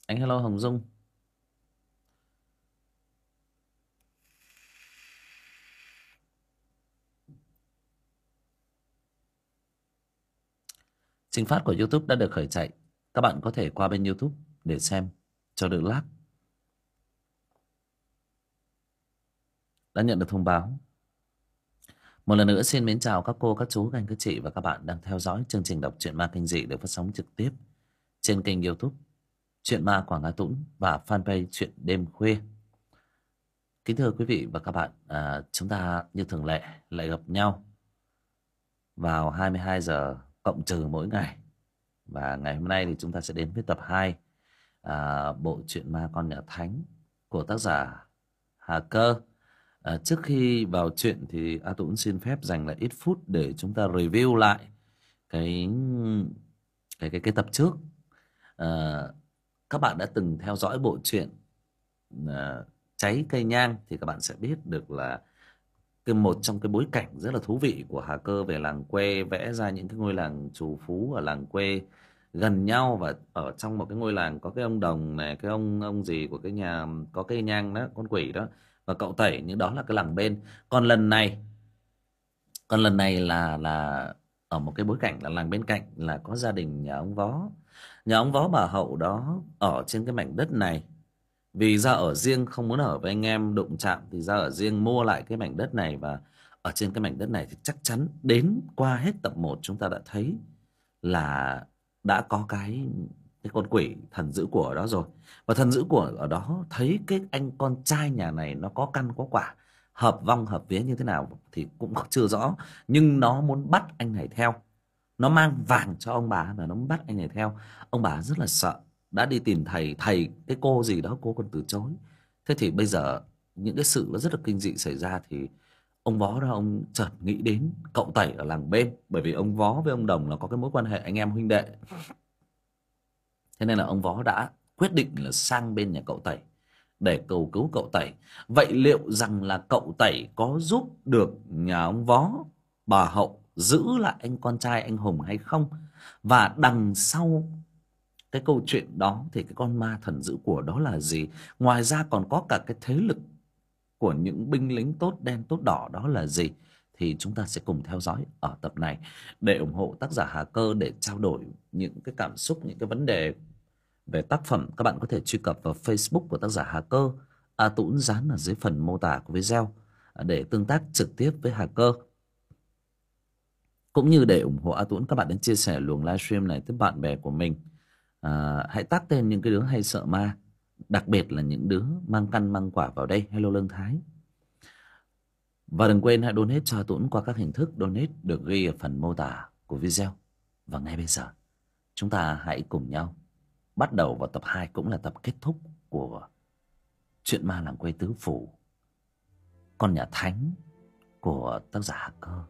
Anh hello Hồng Dung. Trình phát của YouTube đã được khởi chạy. Các bạn có thể qua bên YouTube để xem cho đỡ lag. Đã nhận được thông báo. Một lần nữa xin mến chào các cô, các chú, các anh, các chị và các bạn đang theo dõi chương trình đọc truyện ma kinh dị được phát sóng trực tiếp trên kênh YouTube Truyện Ma Quảng Hà Tũng và fanpage Truyện Đêm Khuya. Kính thưa quý vị và các bạn, chúng ta như thường lệ lại gặp nhau vào 22 giờ cộng trừ mỗi ngày. Và ngày hôm nay thì chúng ta sẽ đến với tập 2 bộ truyện Ma Con Nhà Thánh của tác giả Hà Cơ. Trước khi vào chuyện thì A Tũng xin phép dành lại ít phút để chúng ta review lại cái tập trước. Các bạn đã từng theo dõi bộ truyện Cháy Cây Nhang thì các bạn sẽ biết được là một trong cái bối cảnh rất là thú vị của Hà Cơ về làng quê, vẽ ra những cái ngôi làng trù phú ở làng quê gần nhau, và ở trong một cái ngôi làng có cái ông đồng này, cái ông gì của cái nhà có cây nhang đó, con quỷ đó, và cậu tẩy, nhưng đó là cái làng bên. Còn lần này là ở một cái bối cảnh là làng bên cạnh là có gia đình nhà ông vó bà Hậu đó ở trên cái mảnh đất này. Vì ra ở riêng không muốn ở với anh em đụng chạm thì ra ở riêng, mua lại cái mảnh đất này. Và ở trên cái mảnh đất này thì chắc chắn đến qua hết tập 1 chúng ta đã thấy là đã có cái con quỷ thần giữ của ở đó rồi. Và thần giữ của ở đó thấy cái anh con trai nhà này nó có căn có quả, hợp vong hợp vía như thế nào thì cũng chưa rõ, nhưng nó muốn bắt anh này theo. Nó mang vàng cho ông bà và nó muốn bắt anh này theo. Ông bà rất là sợ, đã đi tìm thầy cái cô gì đó, cô còn từ chối. Thế thì bây giờ những cái sự nó rất là kinh dị xảy ra thì ông vó đó ông chợt nghĩ đến cậu tẩy ở làng bên, bởi vì ông vó với ông đồng là có cái mối quan hệ anh em huynh đệ. Thế nên là ông vó đã quyết định là sang bên nhà cậu tẩy để cầu cứu cậu tẩy. Vậy liệu rằng là cậu tẩy có giúp được nhà ông vó bà Hậu giữ lại anh con trai anh Hùng hay không? Và đằng sau cái câu chuyện đó thì cái con ma thần giữ của đó là gì? Ngoài ra còn có cả cái thế lực của những binh lính tốt đen tốt đỏ đó là gì? Thì chúng ta sẽ cùng theo dõi ở tập này. Để ủng hộ tác giả Hà Cơ, để trao đổi những cái cảm xúc, những cái vấn đề về tác phẩm, các bạn có thể truy cập vào Facebook của tác giả Hà Cơ. A Tũng dán ở dưới phần mô tả của video để tương tác trực tiếp với Hà Cơ. Cũng như để ủng hộ A Tũng, các bạn đến chia sẻ luồng livestream này tới bạn bè của mình. Hãy tag tên những cái đứa hay sợ ma, đặc biệt là những đứa mang căn mang quả vào đây. Hello Lương Thái. Và đừng quên hãy donate cho A Tũng qua các hình thức donate được ghi ở phần mô tả của video. Và ngay bây giờ chúng ta hãy cùng nhau bắt đầu vào tập 2, cũng là tập kết thúc của Truyện Ma Làng Quê Tứ Phủ Con Nhà Thánh của tác giả Hà Cơ.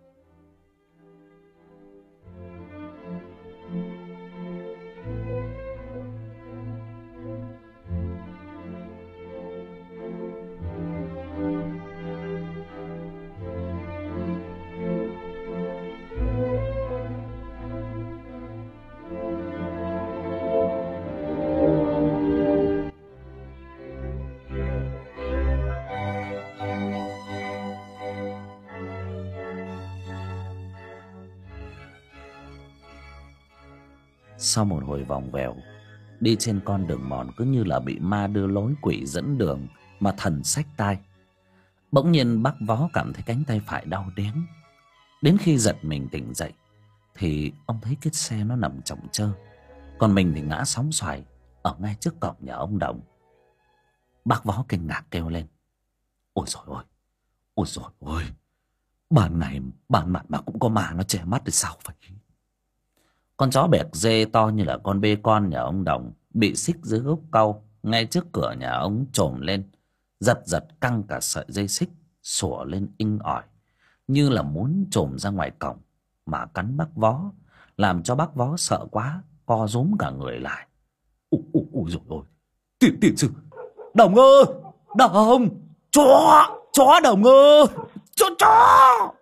Sau một hồi vòng vèo đi trên con đường mòn cứ như là bị ma đưa lối, quỷ dẫn đường mà thần xách tai, bỗng nhiên bác Vó cảm thấy cánh tay phải đau đớn. Đến khi giật mình tỉnh dậy thì ông thấy cái xe nó nằm chồng chơ, còn mình thì ngã sóng xoài ở ngay trước cổng nhà ông Đồng. Bác Vó kinh ngạc kêu lên: ôi dồi ôi, ôi dồi ôi, ban ngày ban mặt mà cũng có ma nó che mắt thì sao vậy? Con chó bẹt dê to như là con bê con nhà ông Đồng bị xích dưới gốc cau ngay trước cửa nhà ông trồm lên, giật giật căng cả sợi dây xích, sủa lên inh ỏi như là muốn trồm ra ngoài cổng mà cắn bác Vó, làm cho bác Vó sợ quá co rúm cả người lại. Ui dồi ôi, tiền sư Đồng ơi, Đồng, chó Đồng ơi, chó.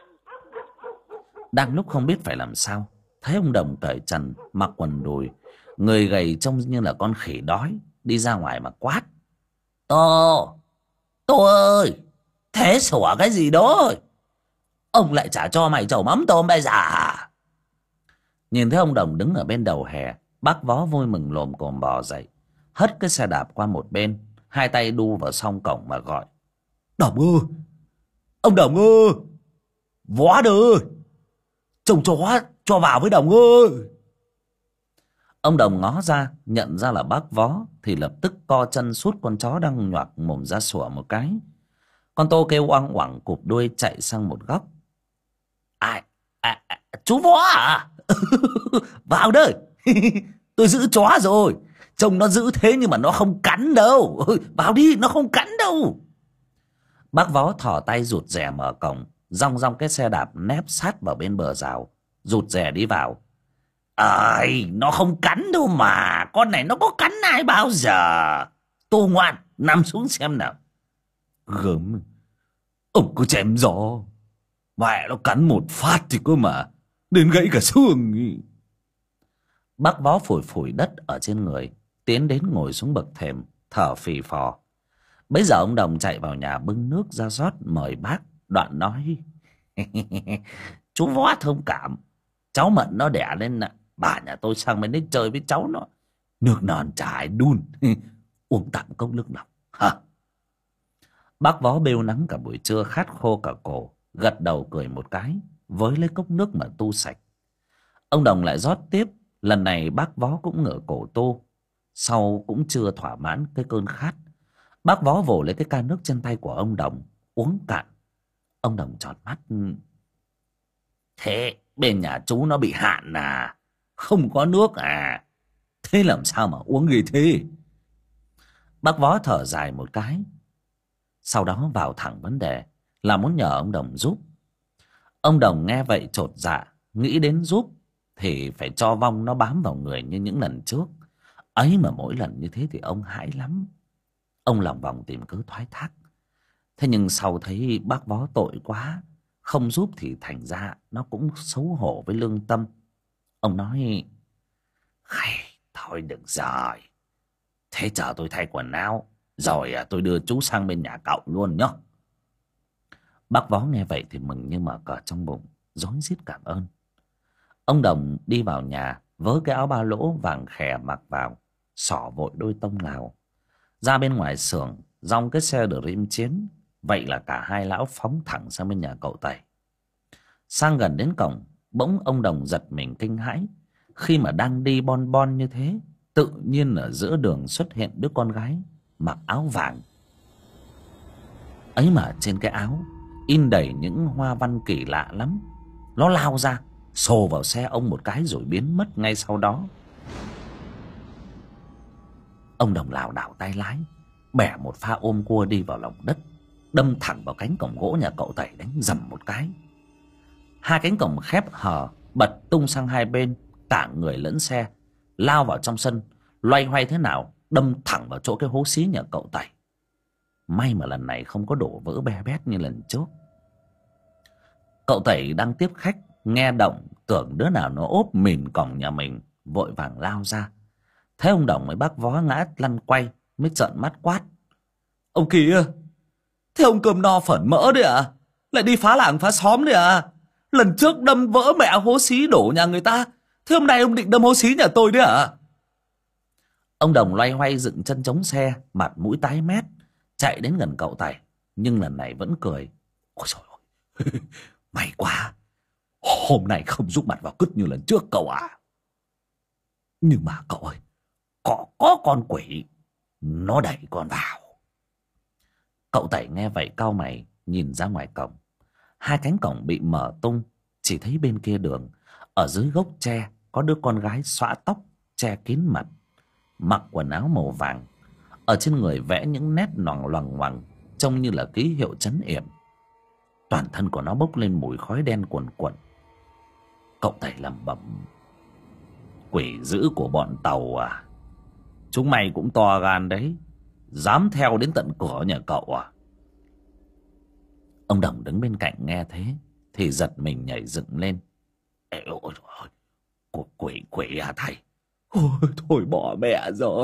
Đang lúc không biết phải làm sao, thấy ông Đồng cởi trần mặc quần đùi Người gầy trông như là con khỉ đói, đi ra ngoài mà quát: Tô, Tô ơi, thế sủa cái gì đó? Ông lại chả cho mày chầu mắm tôm bây giờ à? Nhìn thấy ông Đồng đứng ở bên đầu hè, bác Vó vui mừng lồm cồm bò dậy, hất cái xe đạp qua một bên, hai tay đu vào song cổng mà gọi: Đồng ơi, ông Đồng ơi, Vó ơi, trông chó cho vào với Đồng ơi. Ông Đồng ngó ra, nhận ra là bác Vó thì lập tức co chân sút con chó đang nhoạc mồm ra sủa một cái. Con Tô kêu oang oảng cụp đuôi chạy sang một góc. Ai chú Vó à? Vào đây. Tôi giữ chó rồi, trông nó giữ thế nhưng mà nó không cắn đâu. Vào đi, nó không cắn đâu. Bác Vó thò tay rụt rè mở cổng, rong rong cái xe đạp nép sát vào bên bờ rào, rụt rè đi vào. Ơi, nó không cắn đâu mà, con này nó có cắn ai bao giờ. Tô ngoan, nằm xuống xem nào. Gớm, ông cứ chém gió, mẹ nó cắn một phát thì cơ mà, đến gãy cả xương ý. Bác Vó phủi phủi đất ở trên người, tiến đến ngồi xuống bậc thềm, thở phì phò. Bấy giờ ông Đồng chạy vào nhà bưng nước ra rót mời bác, đoạn nói: Chú Vó thông cảm, cháu Mận nó đẻ lên bà nhà tôi sang bên đấy chơi với cháu nó, nước non chả đun. Uống tạm cốc nước lọc hả? Bác Vó bêu nắng cả buổi trưa khát khô cả cổ, gật đầu cười một cái, với lấy cốc nước mà tu sạch. Ông Đồng lại rót tiếp, lần này bác Vó cũng ngửa cổ tu. Sau cũng chưa thỏa mãn cái cơn khát, bác Vó vồ lấy cái ca nước trên tay của ông Đồng uống cạn. Ông Đồng tròn mắt: Thế bên nhà chú nó bị hạn à? Không có nước à? Thế làm sao mà uống ghê thế? Bác Vó thở dài một cái, sau đó vào thẳng vấn đề là muốn nhờ ông Đồng giúp. Ông Đồng nghe vậy chột dạ, nghĩ đến giúp thì phải cho vong nó bám vào người như những lần trước. Ấy mà mỗi lần như thế thì ông hãi lắm. Ông lòng vòng tìm cớ thoái thác. Thế nhưng sau thấy bác Vó tội quá, không giúp thì thành ra nó cũng xấu hổ với lương tâm. Ông nói: Hay, thôi được rồi, thế chờ tôi thay quần áo rồi tôi đưa chú sang bên nhà cậu luôn nhá. Bác Vó nghe vậy thì mừng như mở cờ trong bụng, rối rít cảm ơn. Ông Đồng đi vào nhà, vớ cái áo ba lỗ vàng khè mặc vào, xỏ vội đôi tông Lào ra bên ngoài xưởng, dòng cái xe Dream Chiến. Vậy là cả hai lão phóng thẳng sang bên nhà cậu Tẩy. Sang gần đến cổng, bỗng ông Đồng giật mình kinh hãi, khi mà đang đi bon bon như thế, tự nhiên ở giữa đường xuất hiện đứa con gái mặc áo vàng. Ấy mà trên cái áo in đầy những hoa văn kỳ lạ lắm. Nó lao ra, xô vào xe ông một cái rồi biến mất ngay sau đó. Ông Đồng lảo đảo tay lái, bẻ một pha ôm cua đi vào lòng đất, đâm thẳng vào cánh cổng gỗ nhà cậu Tẩy, đánh dầm một cái. Hai cánh cổng khép hờ bật tung sang hai bên, cả người lẫn xe lao vào trong sân, loay hoay thế nào đâm thẳng vào chỗ cái hố xí nhà cậu Tẩy. May mà lần này không có đổ vỡ be bét như lần trước. Cậu Tẩy đang tiếp khách, nghe động tưởng đứa nào nó ốp mìn cổng nhà mình, vội vàng lao ra. Thấy ông Đồng với bác Vó ngã lăn quay, mới trợn mắt quát: Ông kìa, thế ông cơm no phởn mỡ đấy à? Lại đi phá làng phá xóm đấy à? Lần trước đâm vỡ mẹ hố xí đổ nhà người ta, thế hôm nay ông định đâm hố xí nhà tôi đấy à? Ông Đồng loay hoay dựng chân chống xe, mặt mũi tái mét, chạy đến gần cậu Tẩy, nhưng lần này vẫn cười: Ôi trời ơi, may quá, hôm nay không rút mặt vào cứt như lần trước cậu à. Nhưng mà cậu ơi, có con quỷ nó đẩy con vào. Cậu Tẩy nghe vậy cau mày nhìn ra ngoài cổng. Hai cánh cổng bị mở tung, chỉ thấy bên kia đường, ở dưới gốc tre có đứa con gái xõa tóc che kín mặt, mặc quần áo màu vàng, ở trên người vẽ những nét loằng loằng ngoằng, trông như là ký hiệu trấn yểm. Toàn thân của nó bốc lên mùi khói đen cuồn cuộn. Cậu Tẩy lẩm bẩm: Quỷ dữ của bọn Tàu à? Chúng mày cũng to gan đấy, dám theo đến tận cửa nhà cậu à? Ông Đồng đứng bên cạnh nghe thế thì giật mình nhảy dựng lên: Ê, ôi, ôi, quỷ à thầy? Ôi thôi bỏ mẹ rồi.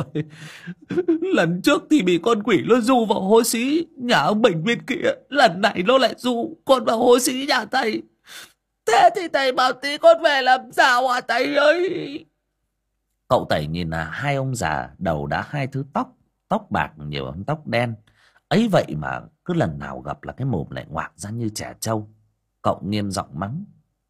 Lần trước thì bị con quỷ nó dụ vào hố xí nhà ông Bình bên kia, lần này nó lại dụ con vào hố xí nhà thầy. Thế thì thầy bảo tí con về làm sao hả thầy ơi? Cậu Tẩy nhìn là hai ông già đầu đã hai thứ tóc, tóc bạc nhiều hơn tóc đen. Ấy vậy mà cứ lần nào gặp là cái mồm lại ngoạc ra như trẻ trâu. Cậu nghiêm giọng mắng: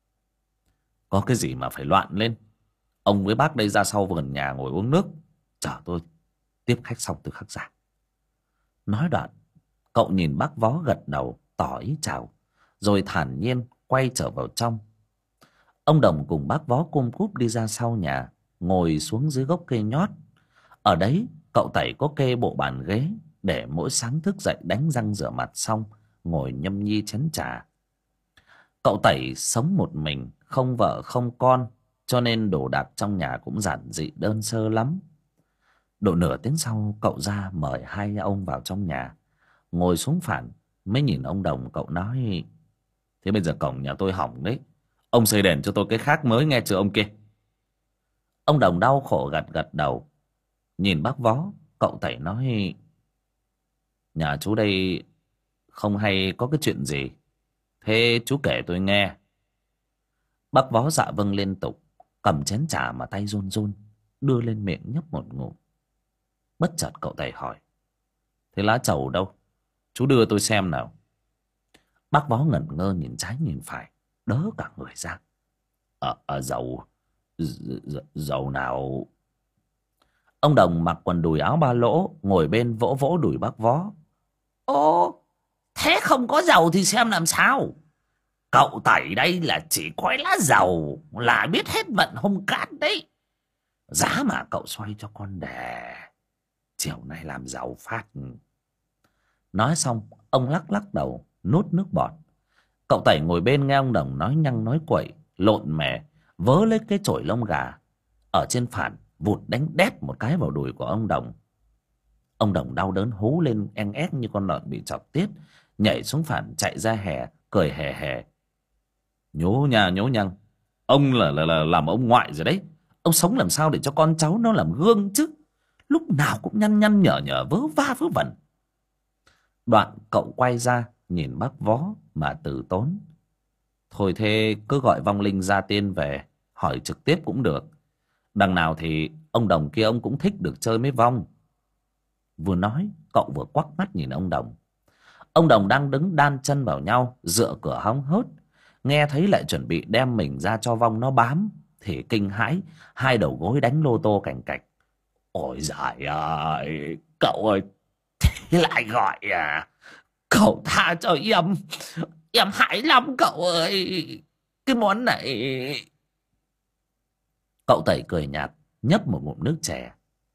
có cái gì mà phải loạn lên? Ông với bác đây ra sau vườn nhà ngồi uống nước, chờ tôi tiếp khách xong từ khắc ra. Nói đoạn, cậu nhìn bác Vó gật đầu tỏ ý chào, rồi thản nhiên quay trở vào trong. Ông Đồng cùng bác Vó cum cúp đi ra sau nhà, ngồi xuống dưới gốc cây nhót. Ở đấy cậu Tẩy có kê bộ bàn ghế để mỗi sáng thức dậy đánh răng rửa mặt xong ngồi nhâm nhi chén trà. Cậu Tẩy sống một mình, không vợ không con, cho nên đồ đạc trong nhà cũng giản dị đơn sơ lắm. Độ nửa tiếng sau, cậu ra mời hai ông vào trong nhà. Ngồi xuống phản mới nhìn ông Đồng, cậu nói: thế bây giờ cổng nhà tôi hỏng đấy, ông xây đèn cho tôi cái khác mới nghe chưa ông kia? Ông Đồng đau khổ gật gật đầu. Nhìn bác Vó, cậu Tẩy nói: nhà chú đây không hay có cái chuyện gì, thế chú kể tôi nghe. Bác Vó dạ vâng liên tục, cầm chén trà mà tay run run đưa lên miệng nhấp một ngụm. Bất chợt cậu Tẩy hỏi: thế lá trầu đâu, chú đưa tôi xem nào. Bác Vó ngẩn ngơ nhìn trái nhìn phải, đớ cả người ra. Dầu dầu nào? Ông Đồng mặc quần đùi áo ba lỗ ngồi bên vỗ vỗ đùi bác Vó. Ô, thế không có dầu thì xem làm sao? Cậu Tẩy đây là chỉ coi lá dầu là biết hết vận hung cát đấy. Giá mà cậu xoay cho con đẻ, chiều nay làm giàu phát. Nói xong ông lắc lắc đầu nuốt nước bọt. Cậu Tẩy ngồi bên nghe ông Đồng nói nhăng nói quậy lộn mè, vớ lấy cái chổi lông gà ở trên phản vụt đánh đét một cái vào đùi của ông Đồng. Ông Đồng đau đớn hú lên en ép như con lợn bị chọc tiết, nhảy xuống phản chạy ra hè cười hè hè: nhố nhà nhố nhăng, ông là làm ông ngoại rồi đấy. Ông sống làm sao để cho con cháu nó làm gương chứ, lúc nào cũng nhăn nhăn nhở nhở vớ va vớ vẩn. Đoạn cậu quay ra nhìn bác Vó mà từ tốn: thôi thế cứ gọi vong linh gia tiên về hỏi trực tiếp cũng được, đằng nào thì ông Đồng kia ông cũng thích được chơi mấy vong. Vừa nói cậu vừa quắc mắt nhìn ông Đồng. Ông Đồng đang đứng đan chân vào nhau dựa cửa hóng hớt, nghe thấy lại chuẩn bị đem mình ra cho vong nó bám thì kinh hãi, hai đầu gối đánh lô tô cành cạch. Ôi giời ơi, cậu ơi, thế lại gọi à? Cậu tha cho em hãi lắm cậu ơi, cái món này. Cậu Tẩy cười nhạt nhấp một ngụm nước chè.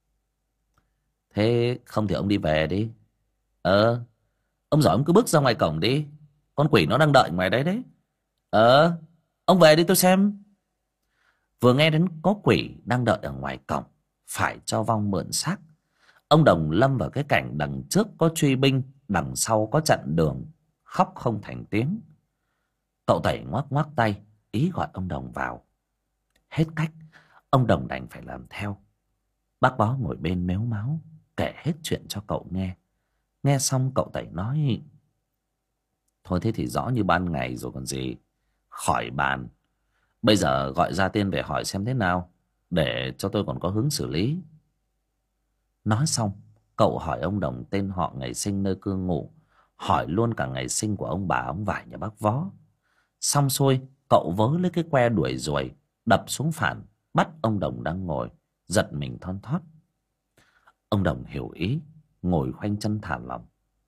Thế không thì ông đi về đi. Ông giỏi ông cứ bước ra ngoài cổng đi, con quỷ nó đang đợi ngoài đấy đấy. Ông về đi tôi xem. Vừa nghe đến có quỷ đang đợi ở ngoài cổng phải cho vong mượn xác, ông Đồng lâm vào cái cảnh đằng trước có truy binh, đằng sau có chặn đường, khóc không thành tiếng. Cậu Tẩy ngoắc ngoắc tay ý gọi ông Đồng vào. Hết cách, ông Đồng đành phải làm theo. Bác Bó ngồi bên mếu máo kể hết chuyện cho cậu nghe. Nghe xong cậu Tẩy nói: thôi thế thì rõ như ban ngày rồi còn gì, khỏi bàn. Bây giờ gọi gia tiên về hỏi xem thế nào, để cho tôi còn có hướng xử lý. Nói xong cậu hỏi ông Đồng tên họ, ngày sinh, nơi cư ngụ, hỏi luôn cả ngày sinh của ông bà ông vải nhà bác Vó. Xong xuôi cậu vớ lấy cái que đuổi ruồi đập xuống phản, bắt ông Đồng đang ngồi giật mình thon thót. Ông Đồng hiểu ý, ngồi khoanh chân thả lỏng.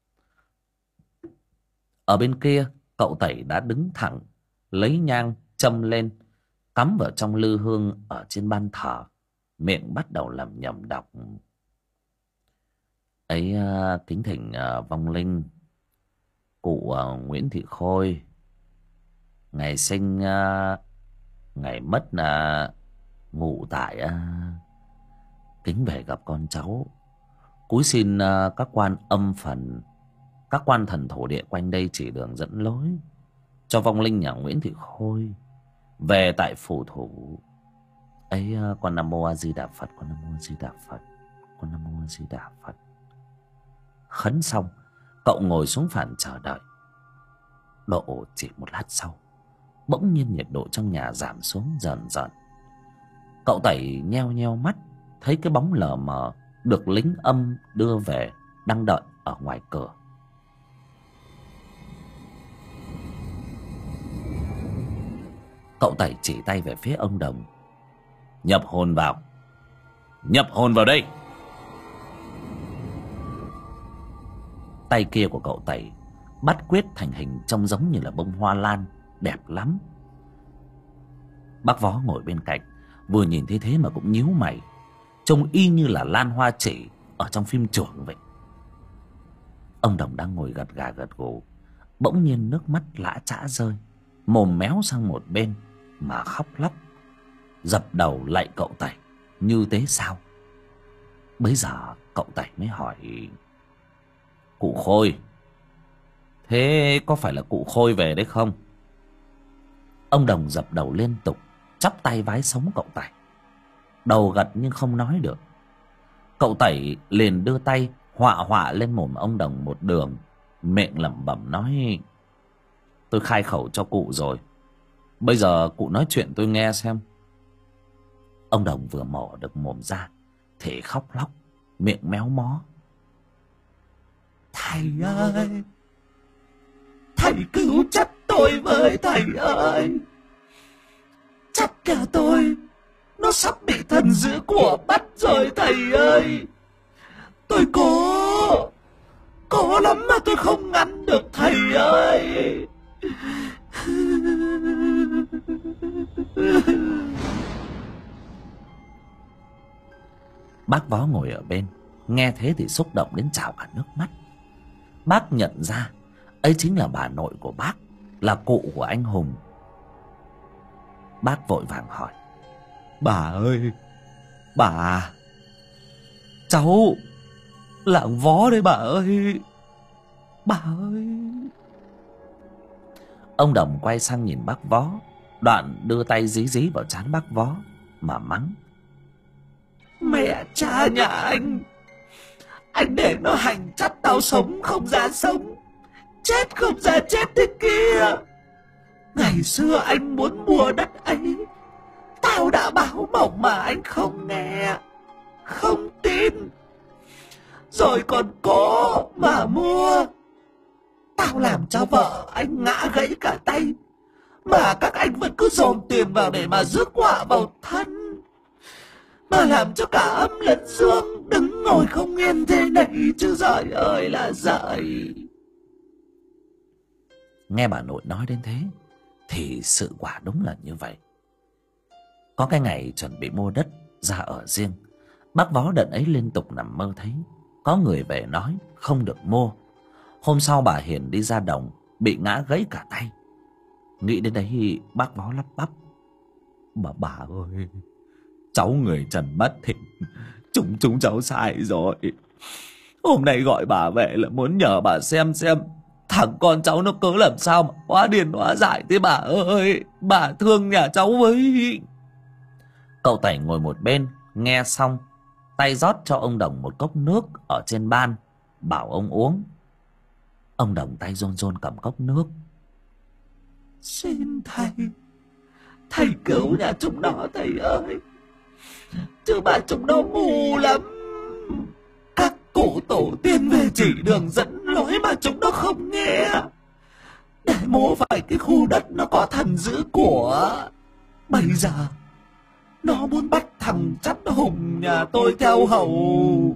Ở bên kia cậu Tẩy đã đứng thẳng, lấy nhang châm lên, cắm vào trong lư hương ở trên ban thờ, miệng bắt đầu lẩm nhẩm đọc: ấy kính thỉnh vong linh cụ Nguyễn Thị Khôi, ngày sinh ngày mất là ngụ tại kính về gặp con cháu, cúi xin các quan âm phần, các quan thần thổ địa quanh đây chỉ đường dẫn lối cho vong linh nhà Nguyễn Thị Khôi về tại phủ thủ. ấy. Con Nam Mô A Di Đà Phật, con Nam Mô A Di Đà Phật, con Nam Mô A Di Đà Phật. Khấn xong, cậu ngồi xuống phản chờ đợi. Độ chỉ một lát sau, bỗng nhiên nhiệt độ trong nhà giảm xuống dần dần. Cậu Tẩy nheo nheo mắt, thấy cái bóng lờ mờ được lính âm đưa về đang đợi ở ngoài cửa. Cậu Tẩy chỉ tay về phía ông Đồng. Nhập hồn vào, nhập hồn vào đây. Tay kia của cậu Tẩy bắt quyết thành hình trông giống như là bông hoa lan, đẹp lắm. Bác Vó ngồi bên cạnh, vừa nhìn thấy thế mà cũng nhíu mày, trông y như là lan hoa chỉ ở trong phim chưởng vậy. Ông Đồng đang ngồi gật gà gật gù, bỗng nhiên nước mắt lã chã rơi, mồm méo sang một bên mà khóc lóc, dập đầu lạy cậu Tẩy như thế sao. Bấy giờ cậu Tẩy mới hỏi: Cụ Khôi, thế có phải là cụ Khôi về đấy không? Ông Đồng dập đầu liên tục, chắp tay vái sống cậu Tẩy, đầu gật nhưng không nói được. Cậu Tẩy liền đưa tay họa họa lên mồm ông Đồng một đường, miệng lẩm bẩm nói: Tôi khai khẩu cho cụ rồi, bây giờ cụ nói chuyện tôi nghe xem. Ông Đồng vừa mỏ được mồm ra thì khóc lóc, miệng méo mó: Thầy ơi, thầy cứu chấp tôi với thầy ơi. Chắc cả tôi nó sắp bị thần dữ của bắt rồi thầy ơi. Tôi cố lắm mà tôi không ngăn được thầy ơi. Bác Vó ngồi ở bên, nghe thế thì xúc động đến trào cả nước mắt. Bác nhận ra ấy chính là bà nội của bác, là cụ của anh Hùng. Bác vội vàng hỏi: Bà ơi, bà, cháu là ông Vó đấy bà ơi, bà ơi. Ông Đồng quay sang nhìn bác Vó, đoạn đưa tay dí dí vào trán bác Vó mà mắng: Mẹ cha nhà anh để nó hành chắc tao sống không ra sống, chết không ra chết thế kia. Ngày xưa anh muốn mua đất ấy, tao đã báo mộng mà anh không nghe, không tin, rồi còn cố mà mua. Tao làm cho vợ anh ngã gãy cả tay, mà các anh vẫn cứ dồn tiền vào để mà rước họa vào thân, mà làm cho cả âm lẫn dương đứng ngồi không yên thế này chứ giời ơi là giời. Nghe bà nội nói đến thế thì sự quả đúng là như vậy. Có cái ngày chuẩn bị mua đất ra ở riêng, bác Vó đợt ấy liên tục nằm mơ thấy có người về nói không được mua. Hôm sau bà Hiền đi ra đồng bị ngã gãy cả tay. Nghĩ đến đấy bác Vó lắp bắp: Bà ơi, cháu người trần mất thì chúng cháu sai rồi. Hôm nay gọi bà về là muốn nhờ bà xem thằng con cháu nó cớ làm sao mà hóa điên hóa dại thế bà ơi. Bà thương nhà cháu với. Cậu Tẩy ngồi một bên nghe xong, tay rót cho ông Đồng một cốc nước ở trên ban, bảo ông uống. Ông Đồng tay run run cầm cốc nước: Xin thầy cứu nhà chúng nó thầy ơi, chứ bà chúng nó ngu lắm. Các cụ tổ tiên về chỉ đường dẫn lối mà chúng nó không nghe, để mua phải cái khu đất nó có thần dữ của. Bây giờ nó muốn bắt thằng chắt Hùng nhà tôi theo hầu.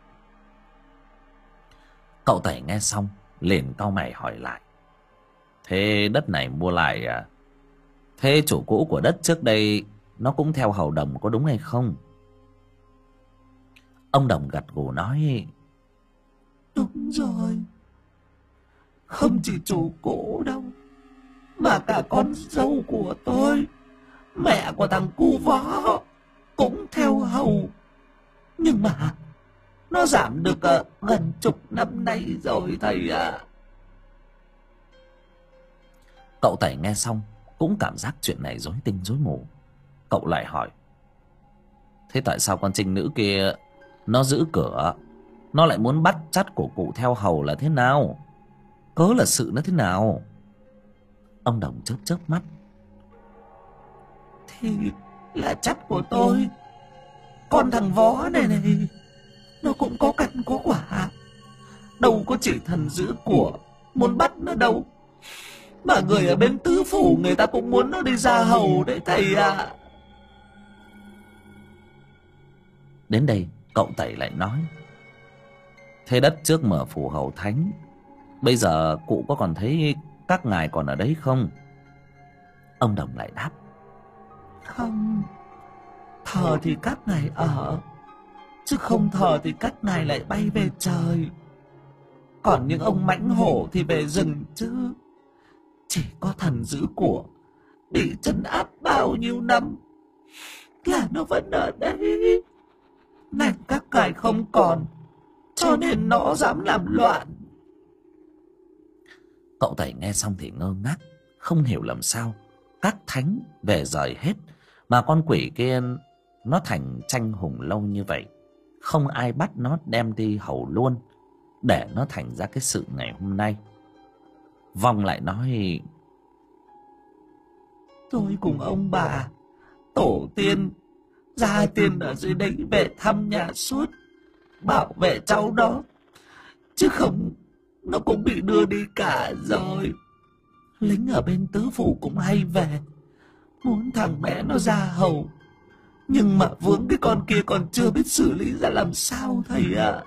Cậu Tẩy nghe xong liền cau mày hỏi lại: Thế đất này mua lại à? Thế chủ cũ của đất trước đây nó cũng theo hầu Đồng có đúng hay không? Ông Đồng gật gù nói: Đúng rồi, không chỉ chủ cũ đâu, mà cả con dâu của tôi, mẹ của thằng cu Vó, cũng theo hầu. Nhưng mà nó giảm được gần chục năm nay rồi thầy ạ. Cậu Tẩy nghe xong cũng cảm giác chuyện này rối tinh rối mù. Cậu lại hỏi: Thế tại sao con trinh nữ kia nó giữ cửa, nó lại muốn bắt chắt của cụ theo hầu là thế nào? Cớ là sự nó thế nào? Ông Đồng chớp chớp mắt. Thì là chắt của tôi. Con thằng vó này này, nó cũng có căn có quả, đâu có chỉ thần giữ của muốn bắt nó đâu, mà người ở bên tứ phủ người ta cũng muốn nó đi ra hầu đấy thầy ạ. Đến đây cậu Tẩy lại nói: thế đất trước mở phủ hầu thánh, bây giờ cụ có còn thấy các ngài còn ở đấy không? Ông Đồng lại đáp: Không, thờ thì các ngài ở, chứ không thờ thì các ngài lại bay về trời. Còn những ông mãnh hổ thì về rừng chứ. Chỉ có thần giữ của bị trấn áp bao nhiêu năm là nó vẫn ở đấy. Này các ngài không còn, cho nên nó dám làm loạn. Cậu Tẩy nghe xong thì ngơ ngác, không hiểu làm sao các thánh về rời hết mà con quỷ kia nó thành tranh hùng lâu như vậy, không ai bắt nó đem đi hầu luôn, để nó thành ra cái sự ngày hôm nay. Vong lại nói: tôi cùng ông bà tổ tiên gia tiên ở dưới đấy về thăm nhà suốt, bảo vệ cháu đó, chứ không nó cũng bị đưa đi cả rồi. Lính ở bên tứ phủ cũng hay về, muốn thằng bé nó ra hầu, nhưng mà vướng cái con kia còn chưa biết xử lý ra làm sao thầy ạ.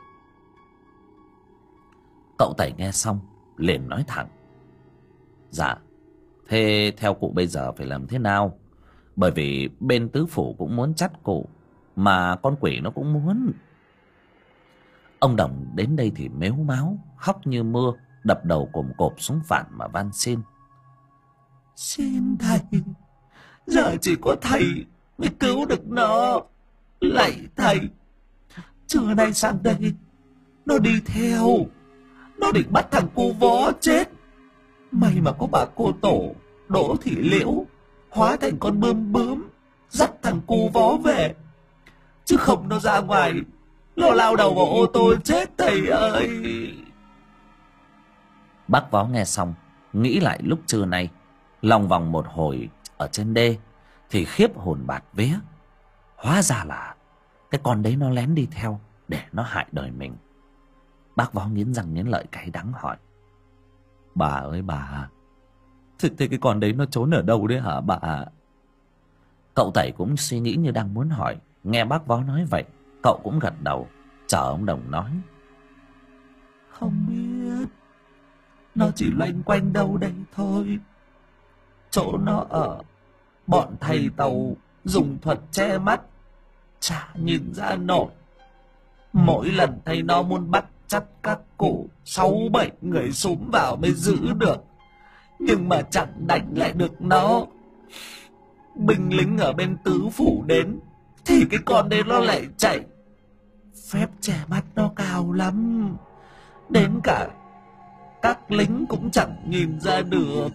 Cậu Tẩy nghe xong liền nói thẳng: dạ, thế theo cụ bây giờ phải làm thế nào? Bởi vì bên tứ phủ cũng muốn chắt cụ, mà con quỷ nó cũng muốn. Ông Đồng đến đây thì mếu máo, khóc như mưa, đập đầu cồm cộp xuống phản mà van xin: Xin thầy, giờ chỉ có thầy mới cứu được nó. Lạy thầy, trưa nay sang đây nó đi theo, nó định bắt thằng cô vó chết. May mà có bà cô tổ Đỗ Thị Liễu hóa thành con bướm bướm dắt thằng cô vó về, chứ không nó ra ngoài nó lao đầu vào ô tô chết thầy ơi. Bác Vó nghe xong nghĩ lại lúc trưa nay lòng vòng một hồi ở trên đê thì khiếp hồn bạt vía. Hóa ra là cái con đấy nó lén đi theo để nó hại đời mình. Bác Vó nghiến răng nghiến lợi cay đắng hỏi: bà ơi bà, thế cái con đấy nó trốn ở đâu đấy hả bà? Cậu Tẩy cũng suy nghĩ như đang muốn hỏi, nghe bác Vó nói vậy cậu cũng gật đầu, chờ ông Đồng nói: không biết, nó chỉ loanh quanh đâu đây thôi. Chỗ nó ở, bọn thầy tàu dùng thuật che mắt, chả nhìn ra nổi. Mỗi lần thấy nó muốn bắt chắc các cụ 6-7 người xúm vào mới giữ được, nhưng mà chẳng đánh lại được nó. Binh lính ở bên tứ phủ đến thì cái con đấy nó lại chạy. Phép che mắt nó cao lắm, đến cả các lính cũng chẳng nhìn ra được.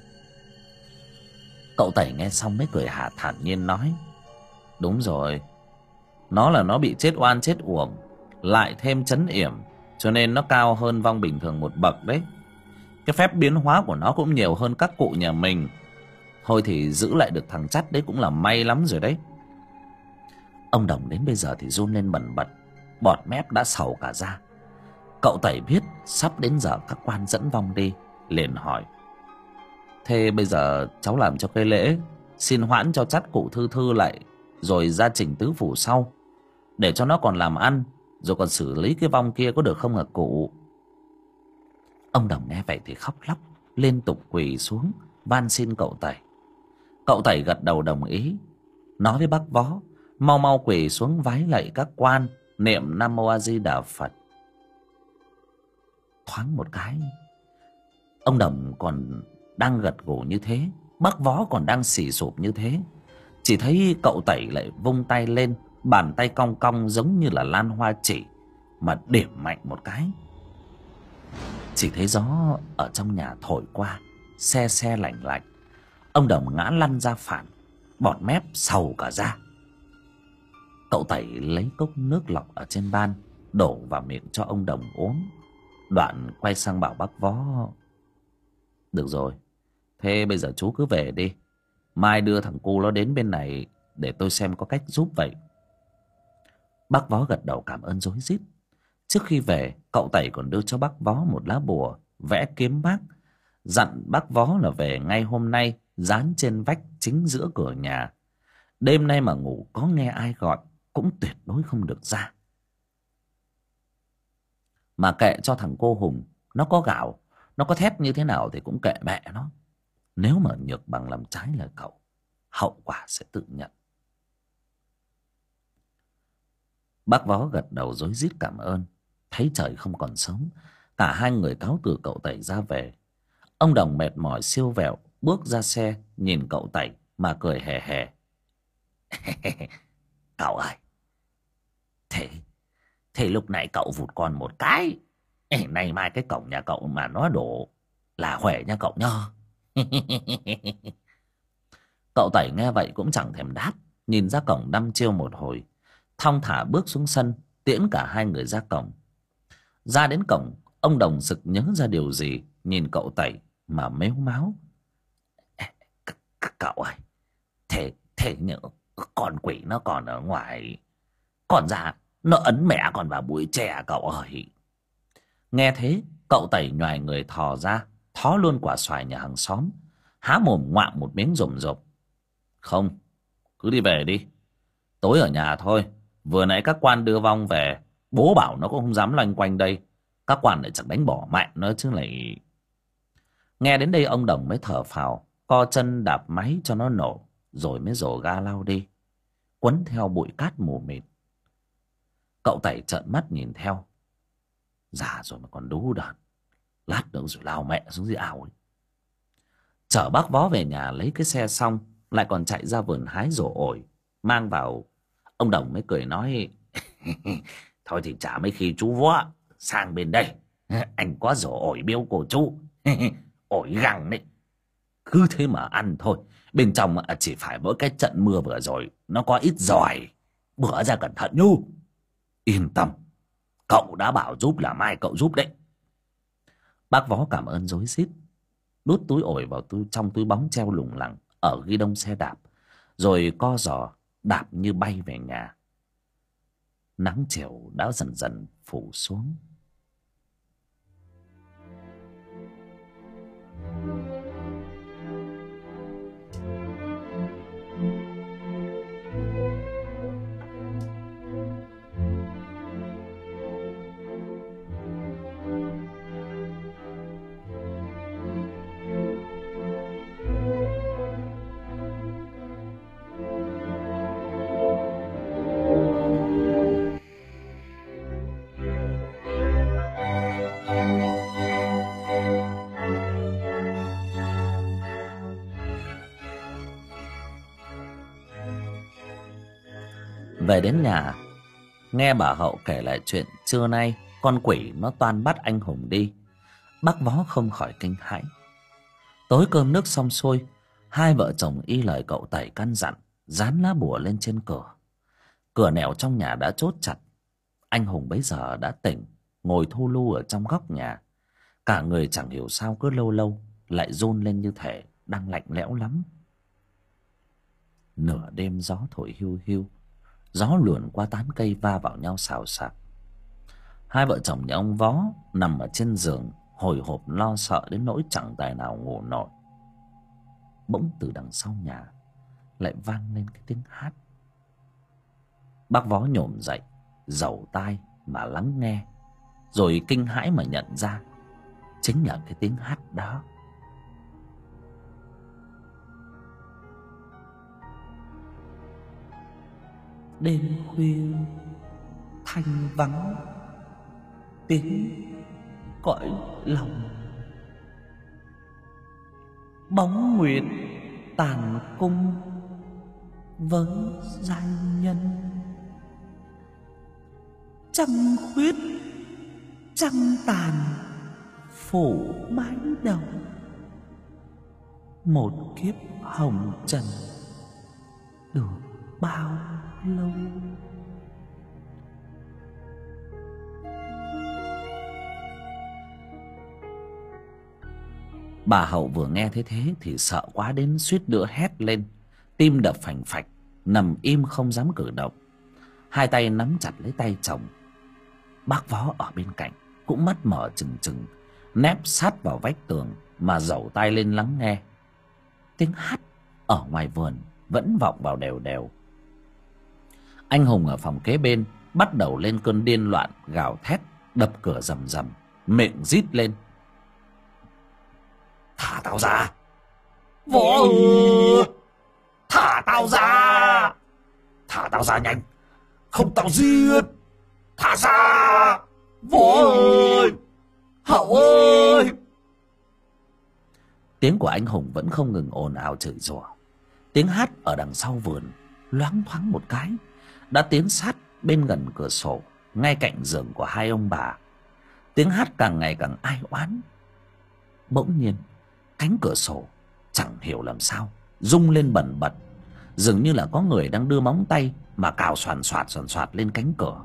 Cậu Tẩy nghe xong mới cười hà thản nhiên nói: đúng rồi, nó là nó bị chết oan chết uổng, lại thêm trấn yểm, cho nên nó cao hơn vong bình thường một bậc đấy. Cái phép biến hóa của nó cũng nhiều hơn các cụ nhà mình. Thôi thì giữ lại được thằng chắt đấy cũng là may lắm rồi đấy. Ông Đồng đến bây giờ thì run lên bần bật, bọt mép đã sầu cả ra. Cậu Tẩy biết sắp đến giờ các quan dẫn vong đi, liền hỏi: thế bây giờ cháu làm cho cái lễ xin hoãn cho chắt cụ thư thư lại, rồi ra trình tứ phủ sau, để cho nó còn làm ăn, rồi còn xử lý cái vong kia có được không hả cụ? Ông Đồng nghe vậy thì khóc lóc, liên tục quỳ xuống van xin cậu Tẩy. Cậu Tẩy gật đầu đồng ý, nói với bác Vó mau mau quỳ xuống vái lạy các quan, niệm Nam Mô A Di Đà Phật. Thoáng một cái, ông Đồng còn đang gật gù như thế, bác Vó còn đang xì sụp như thế, chỉ thấy cậu Tẩy lại vung tay lên, bàn tay cong cong giống như là lan hoa chỉ, mà điểm mạnh một cái. Chỉ thấy gió ở trong nhà thổi qua, se se lạnh lạnh. Ông Đồng ngã lăn ra phản, bọt mép sầu cả ra. Cậu Tẩy lấy cốc nước lọc ở trên ban, đổ vào miệng cho ông Đồng uống. Đoạn quay sang bảo bác Vó: được rồi, thế bây giờ chú cứ về đi. Mai đưa thằng cu nó đến bên này để tôi xem có cách giúp vậy. Bác Vó gật đầu cảm ơn rối rít. Trước khi về, cậu Tẩy còn đưa cho bác Vó một lá bùa vẽ kiếm bác, dặn bác Vó là về ngay hôm nay dán trên vách chính giữa cửa nhà. Đêm nay mà ngủ có nghe ai gọi cũng tuyệt đối không được ra. Mà kệ cho thằng cô Hùng, nó có gạo, nó có thét như thế nào thì cũng kệ mẹ nó. Nếu mà Nhược Bằng làm trái lời cậu, hậu quả sẽ tự nhận. Bác Vó gật đầu rối rít cảm ơn. Thấy trời không còn sớm, cả hai người cáo từ cậu Tẩy ra về. Ông Đồng mệt mỏi siêu vẹo bước ra xe, nhìn cậu Tẩy mà cười hề hề. Cậu ơi, thế lúc này cậu vụt con một cái, nay mai cái cổng nhà cậu mà nó đổ là khỏe nha cậu nhá. Cậu Tẩy nghe vậy cũng chẳng thèm đáp, nhìn ra cổng đăm chiêu một hồi, thong thả bước xuống sân tiễn cả hai người ra cổng. Ra đến cổng, ông Đồng sực nhớ ra điều gì, nhìn cậu Tẩy mà mếu máo. Cậu ơi, thế nhỡ con quỷ nó còn ở ngoài, còn ra nó ấn mẹ còn vào bụi tre cậu ơi. Nghe thế, cậu Tẩy nhoài người thò ra, thó luôn quả xoài nhà hàng xóm, há mồm ngoạm một miếng rồm rộp. Không, cứ đi về đi, tối ở nhà thôi. Vừa nãy các quan đưa vong về, bố bảo nó cũng không dám loanh quanh đây. Các quan lại chẳng đánh bỏ mạnh nó chứ lại. Nghe đến đây ông Đồng mới thở phào, co chân đạp máy cho nó nổ, rồi mới rồ ga lao đi, quấn theo bụi cát mù mịt. Cậu Tẩy trợn mắt nhìn theo. Già rồi mà còn đú đợn, lát nữa rồi lao mẹ xuống dưới ao ấy. Chở bác Vó về nhà lấy cái xe xong, lại còn chạy ra vườn hái rổ ổi mang vào. Ông Đồng mới cười nói: thôi thì chả mấy khi chú Vó sang bên đây, anh có rổ ổi biếu cô chú. Ổi găng đấy, cứ thế mà ăn thôi. Bên trong chỉ phải mỗi cái trận mưa vừa rồi nó có ít giỏi, bữa ra cẩn thận nhu. Yên tâm, cậu đã bảo giúp là mai cậu giúp đấy. Bác Vó cảm ơn rối rít, đút túi ổi vào trong túi bóng treo lủng lẳng ở ghi đông xe đạp, rồi co giò đạp như bay về nhà. Nắng chiều đã dần dần phủ xuống. Về đến nhà, nghe bà Hậu kể lại chuyện trưa nay con quỷ nó toan bắt anh Hùng đi, bác Vó không khỏi kinh hãi. Tối cơm nước xong xuôi, hai vợ chồng y lời cậu Tẩy căn dặn, dán lá bùa lên trên cửa. Cửa nẻo trong nhà đã chốt chặt. Anh Hùng bấy giờ đã tỉnh, ngồi thu lu ở trong góc nhà. Cả người chẳng hiểu sao cứ lâu lâu lại run lên như thể đang lạnh lẽo lắm. Nửa đêm gió thổi hiu hiu, gió luồn qua tán cây va vào nhau xào xạc. Hai vợ chồng nhà ông Vó nằm ở trên giường hồi hộp lo sợ đến nỗi chẳng tài nào ngủ nổi. Bỗng từ đằng sau nhà lại vang lên cái tiếng hát. Bác Vó nhổm dậy, dầu tai mà lắng nghe, rồi kinh hãi mà nhận ra chính là cái tiếng hát đó. Đêm khuya thanh vắng, tiếng cõi lòng, bóng nguyệt tàn cung với giai nhân. Trăng khuyết trăng tàn phủ mái đầu, một kiếp hồng trần được bao lâu. Bà Hậu vừa nghe thấy thế thì sợ quá đến suýt nữa hét lên, tim đập phành phạch, nằm im không dám cử động, hai tay nắm chặt lấy tay chồng. Bác Vó ở bên cạnh cũng mắt mở trừng trừng, nép sát vào vách tường mà dẩu tai lên lắng nghe. Tiếng hát ở ngoài vườn vẫn vọng vào đều đều. Anh Hùng ở phòng kế bên bắt đầu lên cơn điên loạn, gào thét, đập cửa rầm rầm, miệng rít lên: "Thả tao ra! Võ ơi! Thả tao ra! Thả tao ra nhanh! Không tao giết! Thả ra! Võ ơi! Hậu ơi!" Tiếng của anh Hùng vẫn không ngừng ồn ào chửi rủa. Tiếng hát ở đằng sau vườn loáng thoáng một cái đã tiến sát bên gần cửa sổ, ngay cạnh giường của hai ông bà. Tiếng hát càng ngày càng ai oán. Bỗng nhiên cánh cửa sổ chẳng hiểu làm sao rung lên bần bật, dường như là có người đang đưa móng tay mà cào xoàn xoạt lên cánh cửa.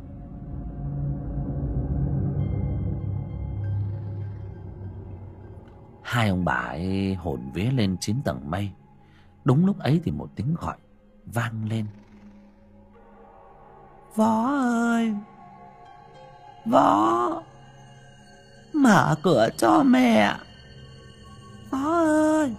Hai ông bà ấy hồn vía lên 9 tầng mây. Đúng lúc ấy thì một tiếng gọi vang lên: "Võ ơi! Võ! Mở cửa cho mẹ! Võ ơi!"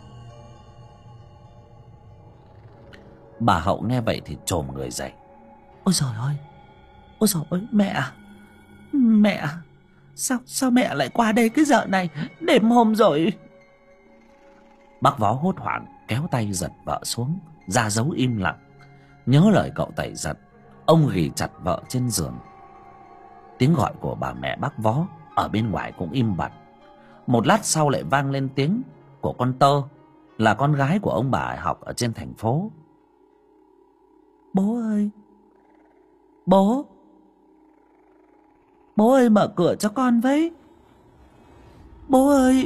Bà Hậu nghe vậy thì chồm người dậy: Ôi trời ơi! Ôi trời ơi! Mẹ! Mẹ! Sao mẹ lại qua đây cái giờ này? Đêm hôm rồi. Bác Vó hốt hoảng kéo tay giật vợ xuống, ra dấu im lặng. Nhớ lời cậu Tẩy Giật, ông ghì chặt vợ trên giường. Tiếng gọi của bà mẹ bác Vó ở bên ngoài cũng im bặt. Một lát sau lại vang lên tiếng của con Tơ, là con gái của ông bà học ở trên thành phố: "Bố ơi! Bố! Bố ơi, mở cửa cho con với! Bố ơi!"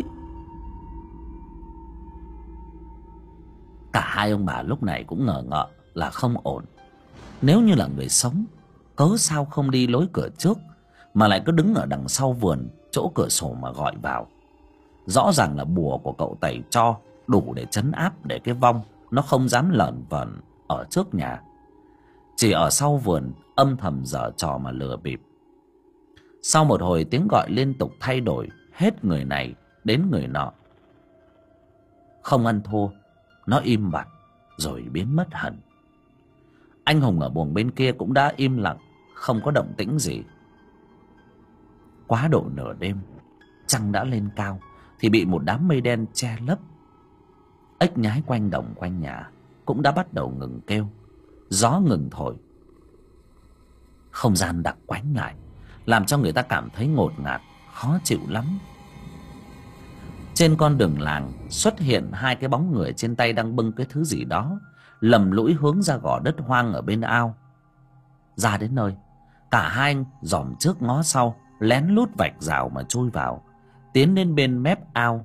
Cả hai ông bà lúc này cũng ngờ ngợ là không ổn. Nếu như là người sống, cớ sao không đi lối cửa trước mà lại cứ đứng ở đằng sau vườn chỗ cửa sổ mà gọi vào? Rõ ràng là bùa của cậu Tẩy cho đủ để trấn áp, để cái vong nó không dám lởn vởn ở trước nhà, chỉ ở sau vườn âm thầm giở trò mà lừa bịp. Sau một hồi tiếng gọi liên tục thay đổi, hết người này đến người nọ, không ăn thua, nó im bặt rồi biến mất hẳn. Anh Hùng ở buồng bên kia cũng đã im lặng, không có động tĩnh gì. Quá độ nửa đêm, trăng đã lên cao thì bị một đám mây đen che lấp. Ếch nhái quanh đồng quanh nhà cũng đã bắt đầu ngừng kêu, gió ngừng thổi. Không gian đặc quánh lại, làm cho người ta cảm thấy ngột ngạt, khó chịu lắm. Trên con đường làng xuất hiện hai cái bóng người trên tay đang bưng cái thứ gì đó, lầm lũi hướng ra gò đất hoang ở bên ao. Ra đến nơi, cả hai anh dòm trước ngó sau, lén lút vạch rào mà chui vào, tiến đến bên mép ao.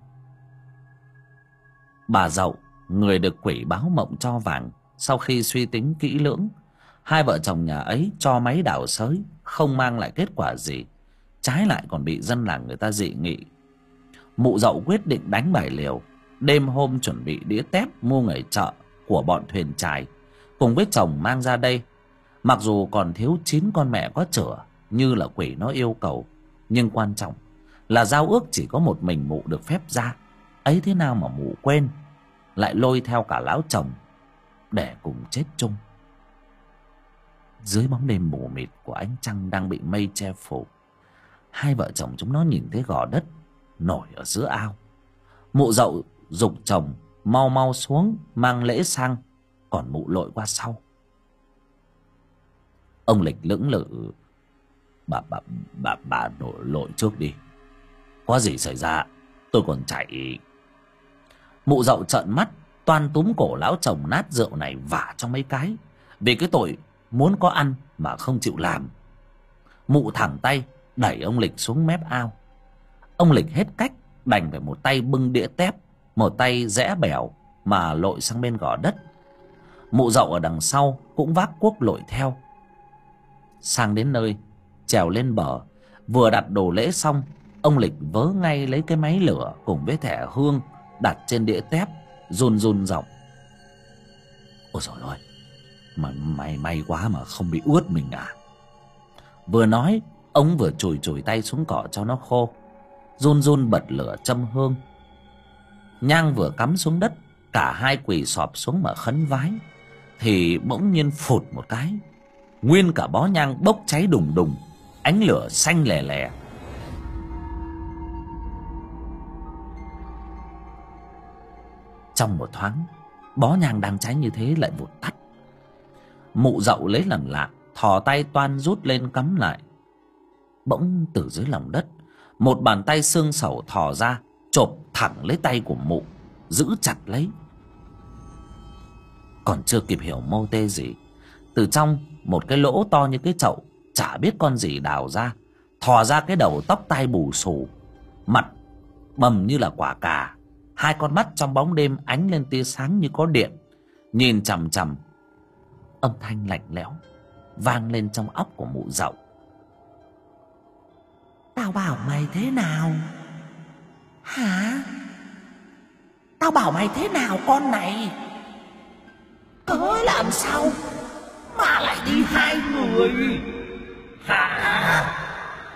Bà Dậu, người được quỷ báo mộng cho vàng, sau khi suy tính kỹ lưỡng, hai vợ chồng nhà ấy cho máy đào xới không mang lại kết quả gì, trái lại còn bị dân làng người ta dị nghị. Mụ Dậu quyết định đánh bài liều, đêm hôm chuẩn bị đĩa tép mua người chợ của bọn thuyền chài, cùng với chồng mang ra đây. Mặc dù còn thiếu 9 con mẹ có chửa như là quỷ nó yêu cầu, nhưng quan trọng là giao ước chỉ có một mình mụ được phép ra. Ấy thế nào mà mụ quên, lại lôi theo cả lão chồng để cùng chết chung. Dưới bóng đêm mù mịt của ánh trăng đang bị mây che phủ, hai vợ chồng chúng nó nhìn thấy gò đất nổi ở giữa ao. Mụ Dậu giục chồng mau mau xuống mang lễ sang, còn mụ lội qua sau. Ông Lịch lưỡng lự: Bà lội trước đi, có gì xảy ra tôi còn chạy. Mụ Dậu trợn mắt toan túm cổ lão chồng nát rượu này vả cho mấy cái, vì cái tội muốn có ăn mà không chịu làm. Mụ thẳng tay đẩy ông Lịch xuống mép ao. Ông Lịch hết cách đành phải một tay bưng đĩa tép, một tay rẽ bèo mà lội sang bên gò đất. Mụ Dậu ở đằng sau cũng vác cuốc lội theo. Sang đến nơi, trèo lên bờ, vừa đặt đồ lễ xong, ông Lịch vớ ngay lấy cái máy lửa cùng với thẻ hương đặt trên đĩa tép, run run giọng: ôi trời ơi, mà may quá mà không bị ướt mình à. Vừa nói, ông vừa chùi chùi tay xuống cỏ cho nó khô, run run bật lửa châm hương. Nhang vừa cắm xuống đất, cả hai quỳ xọp xuống mà khấn vái, thì bỗng nhiên phụt một cái, nguyên cả bó nhang bốc cháy đùng đùng, ánh lửa xanh lè lè. Trong một thoáng, bó nhang đang cháy như thế lại vụt tắt. Mụ Dậu lấy làm lạ, thò tay toan rút lên cắm lại. Bỗng từ dưới lòng đất, một bàn tay xương sẩu thò ra, chộp thẳng lấy tay của mụ, giữ chặt lấy. Còn chưa kịp hiểu mô tê gì, từ trong một cái lỗ to như cái chậu, chả biết con gì đào ra, thò ra cái đầu tóc tai bù xù, mặt bầm như là quả cà, hai con mắt trong bóng đêm ánh lên tia sáng như có điện, nhìn chằm chằm. Âm thanh lạnh lẽo vang lên trong óc của mụ Dậu: tao bảo mày thế nào? Hả? Tao bảo mày thế nào con này? Cớ làm sao mà lại đi hai người? Hả?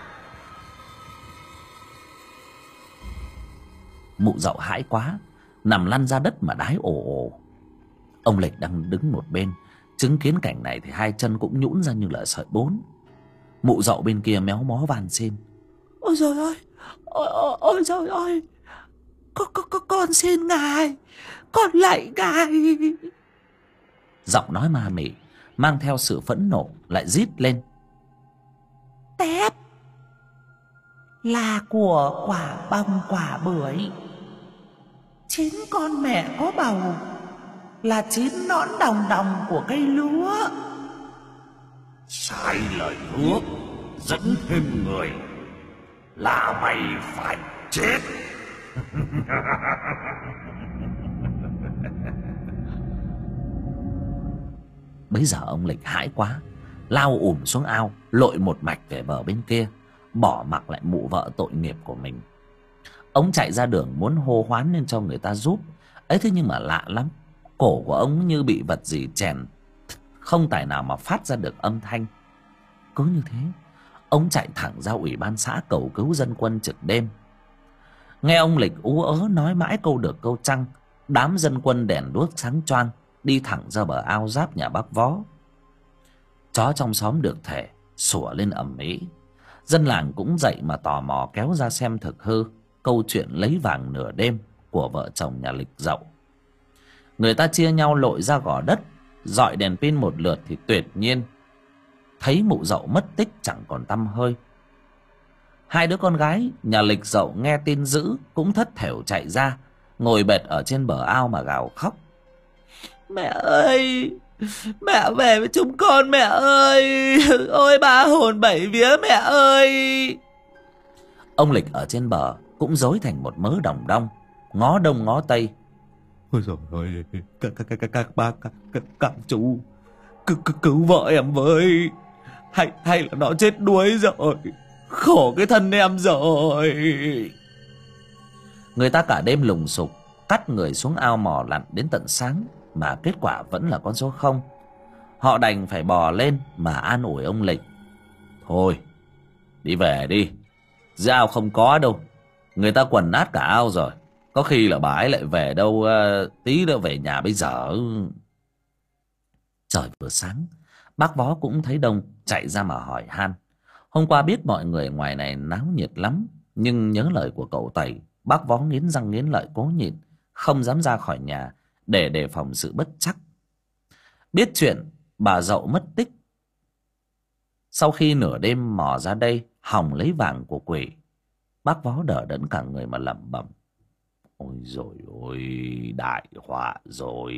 Mụ Dậu hãi quá, nằm lăn ra đất mà đái ồ ồ. Ông Lịch đang đứng một bên, chứng kiến cảnh này thì hai chân cũng nhũn ra như là sợi bún. Mụ Dậu bên kia méo mó van xin: ôi trời ơi, ôi trời ơi, con xin ngài, con lạy ngài. Giọng nói ma mị mang theo sự phẫn nộ lại rít lên: tép là của quả bông quả bưởi, chín con mẹ có bầu là chín nõn đồng đồng của cây lúa. Sai lời hứa dẫn thêm người là mày phải chết. Bấy giờ ông Lịch hãi quá, lao ùm xuống ao, lội một mạch về bờ bên kia, bỏ mặc lại mụ vợ tội nghiệp của mình. Ông chạy ra đường muốn hô hoán lên cho người ta giúp ấy, thế nhưng mà lạ lắm, cổ của ông như bị vật gì chèn, không tài nào mà phát ra được âm thanh. Cứ như thế, ông chạy thẳng ra ủy ban xã cầu cứu dân quân trực đêm. Nghe ông Lịch ú ớ nói mãi câu được câu trăng, đám dân quân đèn đuốc sáng choang đi thẳng ra bờ ao giáp nhà bác Vó. Chó trong xóm được thể sủa lên ầm ĩ, dân làng cũng dậy mà tò mò kéo ra xem thực hư câu chuyện lấy vàng nửa đêm của vợ chồng nhà Lịch Dậu. Người ta chia nhau lội ra gò đất, dọi đèn pin một lượt thì tuyệt nhiên thấy mụ Dậu mất tích chẳng còn tăm hơi. Hai đứa con gái nhà Lịch Dậu nghe tin dữ cũng thất thểu chạy ra, ngồi bệt ở trên bờ ao mà gào khóc: mẹ ơi, mẹ về với chúng con mẹ ơi, ôi ba hồn bảy vía mẹ ơi. Ông Lịch ở trên bờ cũng rối thành một mớ đồng đong, ngó đông ngó tây: ôi trời ơi, các bác các chú cứu vợ em với, hay là nó chết đuối rồi, khổ cái thân em rồi. Người ta cả đêm lùng sục cắt người xuống ao mò lặn đến tận sáng, mà kết quả vẫn là con số 0. Họ đành phải bò lên mà an ủi ông Lịch: thôi đi về đi, dưới ao không có đâu, người ta quần nát cả ao rồi, có khi là bà ấy lại về đâu, tí nữa về nhà bây giờ. Trời vừa sáng, bác Vó cũng thấy đông, chạy ra mà hỏi han. Hôm qua biết mọi người ngoài này náo nhiệt lắm, nhưng nhớ lời của cậu Tẩy, bác Vó nghiến răng nghiến lợi cố nhịn, không dám ra khỏi nhà để đề phòng sự bất trắc. Biết chuyện bà Dậu mất tích, sau khi nửa đêm mò ra đây hòng lấy vàng của quỷ, bác Vó đờ đẫn cả người mà lẩm bẩm: ôi dồi ôi, đại họa rồi,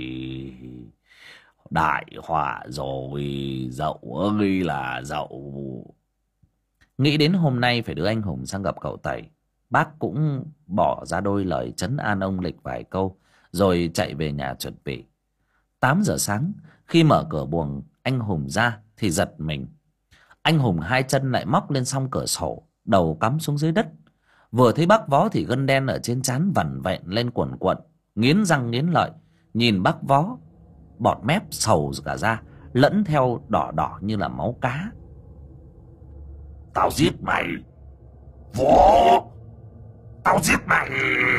đại họa rồi, Dậu ơi là Dậu. Nghĩ đến hôm nay phải đưa anh Hùng sang gặp cậu Tẩy, bác cũng bỏ ra đôi lời trấn an ông Lịch vài câu, rồi chạy về nhà chuẩn bị. 8 giờ sáng, khi mở cửa buồng anh Hùng ra thì giật mình. Anh Hùng hai chân lại móc lên song cửa sổ, đầu cắm xuống dưới đất. Vừa thấy bác Vó thì gân đen ở trên trán vằn vện lên quần quận, nghiến răng nghiến lợi nhìn bác Vó, bọt mép sầu cả ra, lẫn theo đỏ đỏ như là máu cá. Tao giết mày, Võ, tao giết mày.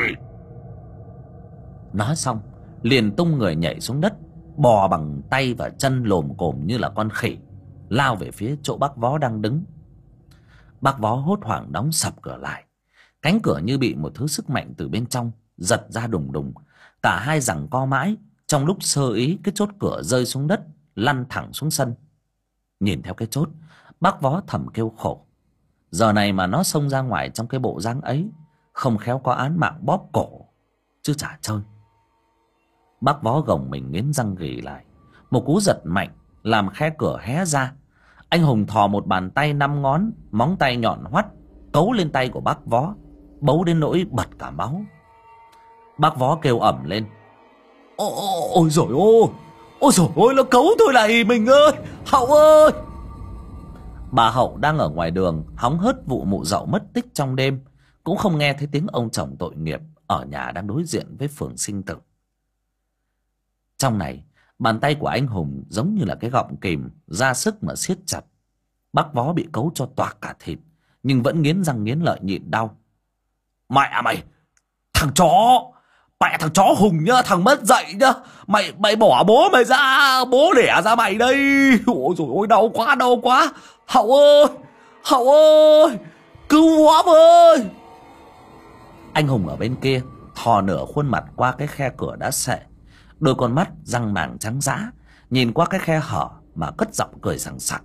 Nói xong liền tung người nhảy xuống đất, bò bằng tay và chân lồm cồm như là con khỉ, lao về phía chỗ bác Vó đang đứng. Bác Vó hốt hoảng đóng sập cửa lại. Cánh cửa như bị một thứ sức mạnh từ bên trong giật ra đùng đùng. Cả hai giằng co mãi, trong lúc sơ ý cái chốt cửa rơi xuống đất, lăn thẳng xuống sân. Nhìn theo cái chốt, bác Vó thầm kêu khổ. Giờ này mà nó xông ra ngoài trong cái bộ dáng ấy, không khéo có án mạng bóp cổ chứ chả chơi. Bác Vó gồng mình nghiến răng ghì lại. Một cú giật mạnh làm khe cửa hé ra. Anh Hùng thò một bàn tay 5 ngón, móng tay nhọn hoắt cấu lên tay của bác Vó, bấu đến nỗi bật cả máu. Bác Vó kêu ẩm lên: Ôi dồi ôi, ôi dồi ôi, nó cấu tôi lại mình ơi, Hậu ơi. Bà Hậu đang ở ngoài đường hóng hớt vụ mụ dậu mất tích trong đêm, cũng không nghe thấy tiếng ông chồng tội nghiệp ở nhà đang đối diện với phường sinh tử. Trong này, bàn tay của anh Hùng giống như là cái gọng kìm, ra sức mà siết chặt. Bác Vó bị cấu cho toạc cả thịt, nhưng vẫn nghiến răng nghiến lợi nhịn đau. Mẹ mày, thằng chó, mẹ thằng chó Hùng nhá, thằng mất dạy nhá. Mày bỏ bố mày ra, bố đẻ ra mày đây. Ôi dồi ôi, đau quá. Hậu ơi, cứu Võ ơi. Anh Hùng ở bên kia thò nửa khuôn mặt qua cái khe cửa đã sệ, đôi con mắt răng màng trắng dã nhìn qua cái khe hở mà cất giọng cười sằng sặc.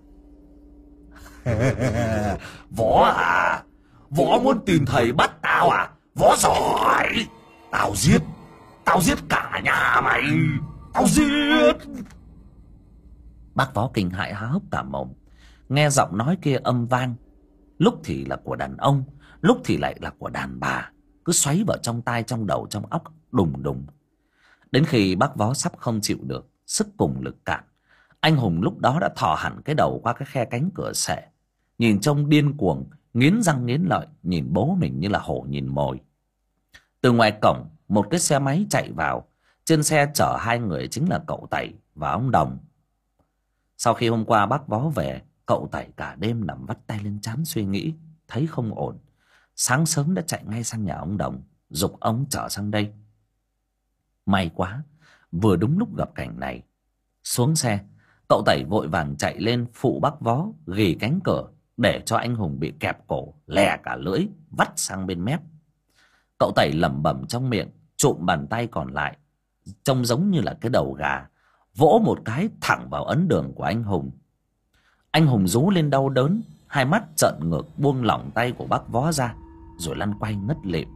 Võ à, Võ muốn tìm thầy bắt tao à? Võ giỏi, tao giết cả nhà mày, tao giết. Bác Vó kinh hãi há hốc cả mồm, nghe giọng nói kia âm vang, lúc thì là của đàn ông, lúc thì lại là của đàn bà, cứ xoáy vào trong tai, trong đầu, trong óc đùng đùng. Đến khi bác Vó sắp không chịu được, sức cùng lực cạn, anh Hùng lúc đó đã thò hẳn cái đầu qua cái khe cánh cửa sệ, nhìn trông điên cuồng, nghiến răng nghiến lợi nhìn bố mình như là hổ nhìn mồi. Từ ngoài cổng, một cái xe máy chạy vào, trên xe chở hai người chính là cậu Tẩy và ông Đồng. Sau khi hôm qua bác Vó về, cậu Tẩy cả đêm nằm vắt tay lên trán suy nghĩ, thấy không ổn, sáng sớm đã chạy ngay sang nhà ông Đồng, giục ông chở sang đây. May quá, vừa đúng lúc gặp cảnh này. Xuống xe, cậu Tẩy vội vàng chạy lên phụ bác Vó ghì cánh cửa, để cho anh Hùng bị kẹp cổ lè cả lưỡi vắt sang bên mép. Cậu Tẩy lẩm bẩm trong miệng, trụm bàn tay còn lại trông giống như là cái đầu gà, vỗ một cái thẳng vào ấn đường của anh Hùng. Anh Hùng rú lên đau đớn, hai mắt trợn ngược buông lỏng tay của bác Vó ra, rồi lăn quay ngất lịm.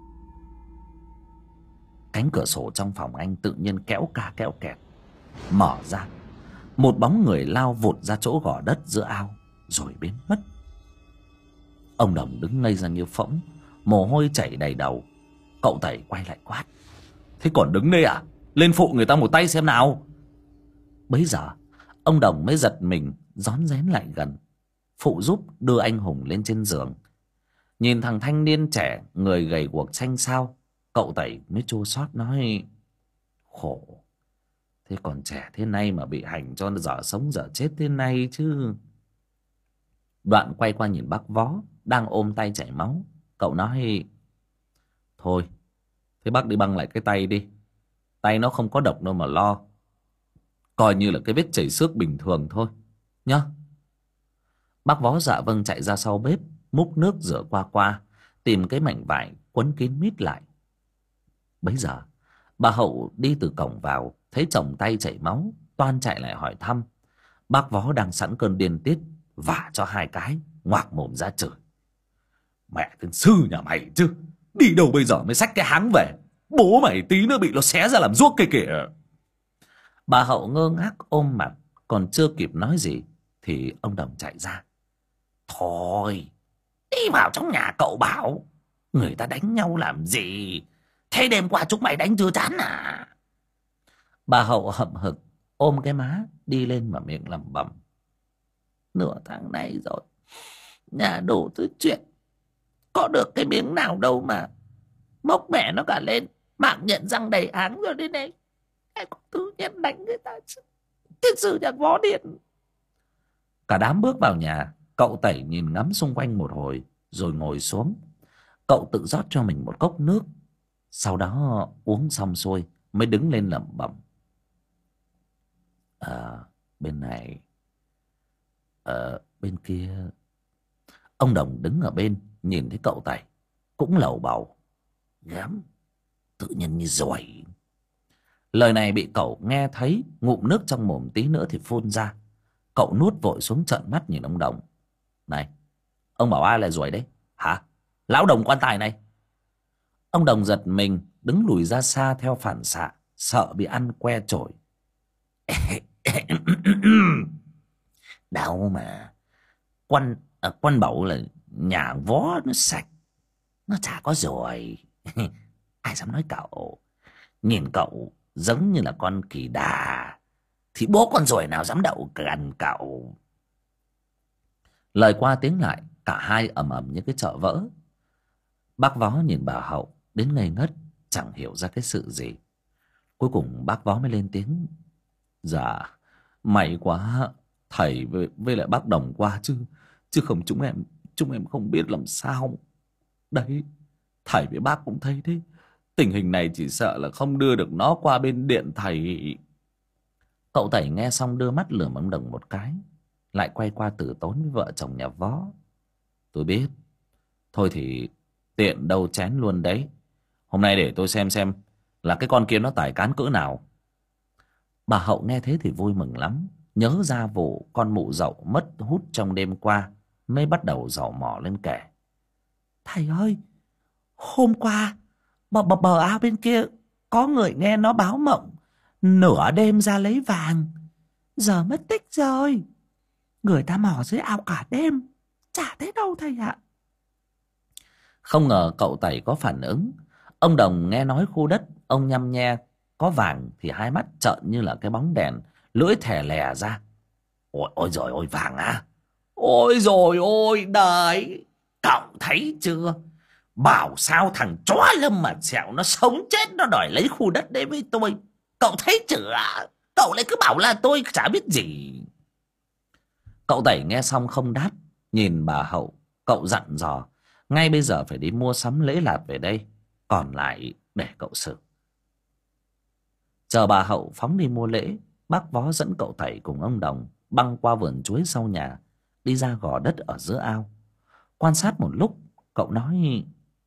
Cánh cửa sổ trong phòng anh tự nhiên kéo ca kéo kẹt mở ra. Một bóng người lao vụt ra chỗ gò đất giữa ao, rồi biến mất. Ông Đồng đứng ngây ra như phỗng, mồ hôi chảy đầy đầu. Cậu Tẩy quay lại quát: Thế còn đứng đây à? Lên phụ người ta một tay xem nào. Bấy giờ ông Đồng mới giật mình, rón rén lại gần, phụ giúp đưa anh Hùng lên trên giường. Nhìn thằng thanh niên trẻ, người gầy guộc xanh xao, cậu Tẩy mới chua xót nói: Khổ, thế còn trẻ thế này mà bị hành cho dở sống dở chết thế này chứ. Đoạn quay qua nhìn bác Vó đang ôm tay chảy máu, cậu nói: Thôi, thế bác đi băng lại cái tay đi, tay nó không có độc đâu mà lo, coi như là cái vết chảy xước bình thường thôi nhá. Bác Vó dạ vâng, chạy ra sau bếp múc nước rửa qua, tìm cái mảnh vải quấn kín mít lại. Bấy giờ bà Hậu đi từ cổng vào, thấy chồng tay chảy máu, toan chạy lại hỏi thăm. Bác Vó đang sẵn cơn điên tiết, vả cho hai cái, ngoạc mồm ra chửi: Mẹ tên sư nhà mày chứ, đi đâu bây giờ mới xách cái háng về, bố mày tí nữa bị nó xé ra làm ruốc kia kìa. Bà Hậu ngơ ngác ôm mặt, còn chưa kịp nói gì thì ông Đồng chạy ra: Thôi, đi vào trong nhà cậu bảo người ta đánh nhau làm gì, thế đêm qua chúng mày đánh chưa chán à? Bà Hậu hậm hực ôm cái má đi lên mà miệng lẩm bẩm: Nửa tháng nay rồi, nhà đủ thứ chuyện, có được cái miếng nào đâu mà mốc mẹ nó cả lên, mạng nhận răng đầy áng rồi đây này. Ai có thứ nhận đánh người ta chứ. Thiên sư nhạc võ điện. Cả đám bước vào nhà. Cậu Tẩy nhìn ngắm xung quanh một hồi rồi ngồi xuống. Cậu tự rót cho mình một cốc nước, sau đó uống xong xuôi mới đứng lên lẩm bẩm. Bên này, bên kia. Ông Đồng đứng ở bên nhìn thấy cậu Tẩy cũng lầu bầu. Gắm, tự nhiên như giỏi. Lời này bị cậu nghe thấy, ngụm nước trong mồm tí nữa thì phun ra. Cậu nuốt vội xuống, trợn mắt nhìn ông Đồng. Này, ông bảo ai là ruồi đấy hả? Lão Đồng quan tài này. Ông Đồng giật mình, đứng lùi ra xa theo phản xạ, sợ bị ăn que chổi. Đâu mà quan bảo là nhà võ nó sạch, nó chả có ruồi. Ai dám nói cậu. Nhìn cậu giống như là con kỳ đà, thì bố con ruồi nào dám đậu gần cậu. Lời qua tiếng lại, cả hai ầm ầm như cái chợ vỡ. Bác Vó nhìn bà Hậu đến ngây ngất, chẳng hiểu ra cái sự gì. Cuối cùng bác Vó mới lên tiếng. Dạ, may quá thầy với lại bác Đồng qua chứ không chúng em không biết làm sao. Đấy, thầy với bác cũng thấy đấy, tình hình này chỉ sợ là không đưa được nó qua bên điện thầy. Cậu Tẩy nghe xong đưa mắt lườm ông Đồng một cái, lại quay qua từ tốn với vợ chồng nhà Vó. Tôi biết, thôi thì tiện đâu chén luôn đấy. Hôm nay để tôi xem là cái con kia nó tài cán cỡ nào. Bà Hậu nghe thế thì vui mừng lắm, nhớ ra vụ con mụ dậu mất hút trong đêm qua, mới bắt đầu dò mò lên kể. Thầy ơi, hôm qua bờ ao bên kia có người nghe nó báo mộng nửa đêm ra lấy vàng, giờ mất tích rồi. Người ta mò dưới ao cả đêm, chả thấy đâu thầy ạ. Không ngờ cậu Tẩy có phản ứng. Ông Đồng nghe nói khu đất ông nhăm nhe có vàng thì hai mắt trợn như là cái bóng đèn, lưỡi thè lè ra. Ôi rồi ôi, vàng à? Ôi rồi ôi, đấy, cậu thấy chưa? Bảo sao thằng chó Lâm Mặt Sẹo nó sống chết nó đòi lấy khu đất đấy với tôi. Cậu thấy chưa? Cậu lại cứ bảo là tôi chả biết gì. Cậu Tẩy nghe xong không đáp, nhìn bà Hậu. Cậu dặn dò ngay bây giờ phải đi mua sắm lễ lạt về đây, còn lại để cậu xử. Chờ bà Hậu phóng đi mua lễ, bác Vó dẫn cậu Tẩy cùng ông Đồng băng qua vườn chuối sau nhà, đi ra gò đất ở giữa ao. Quan sát một lúc, cậu nói: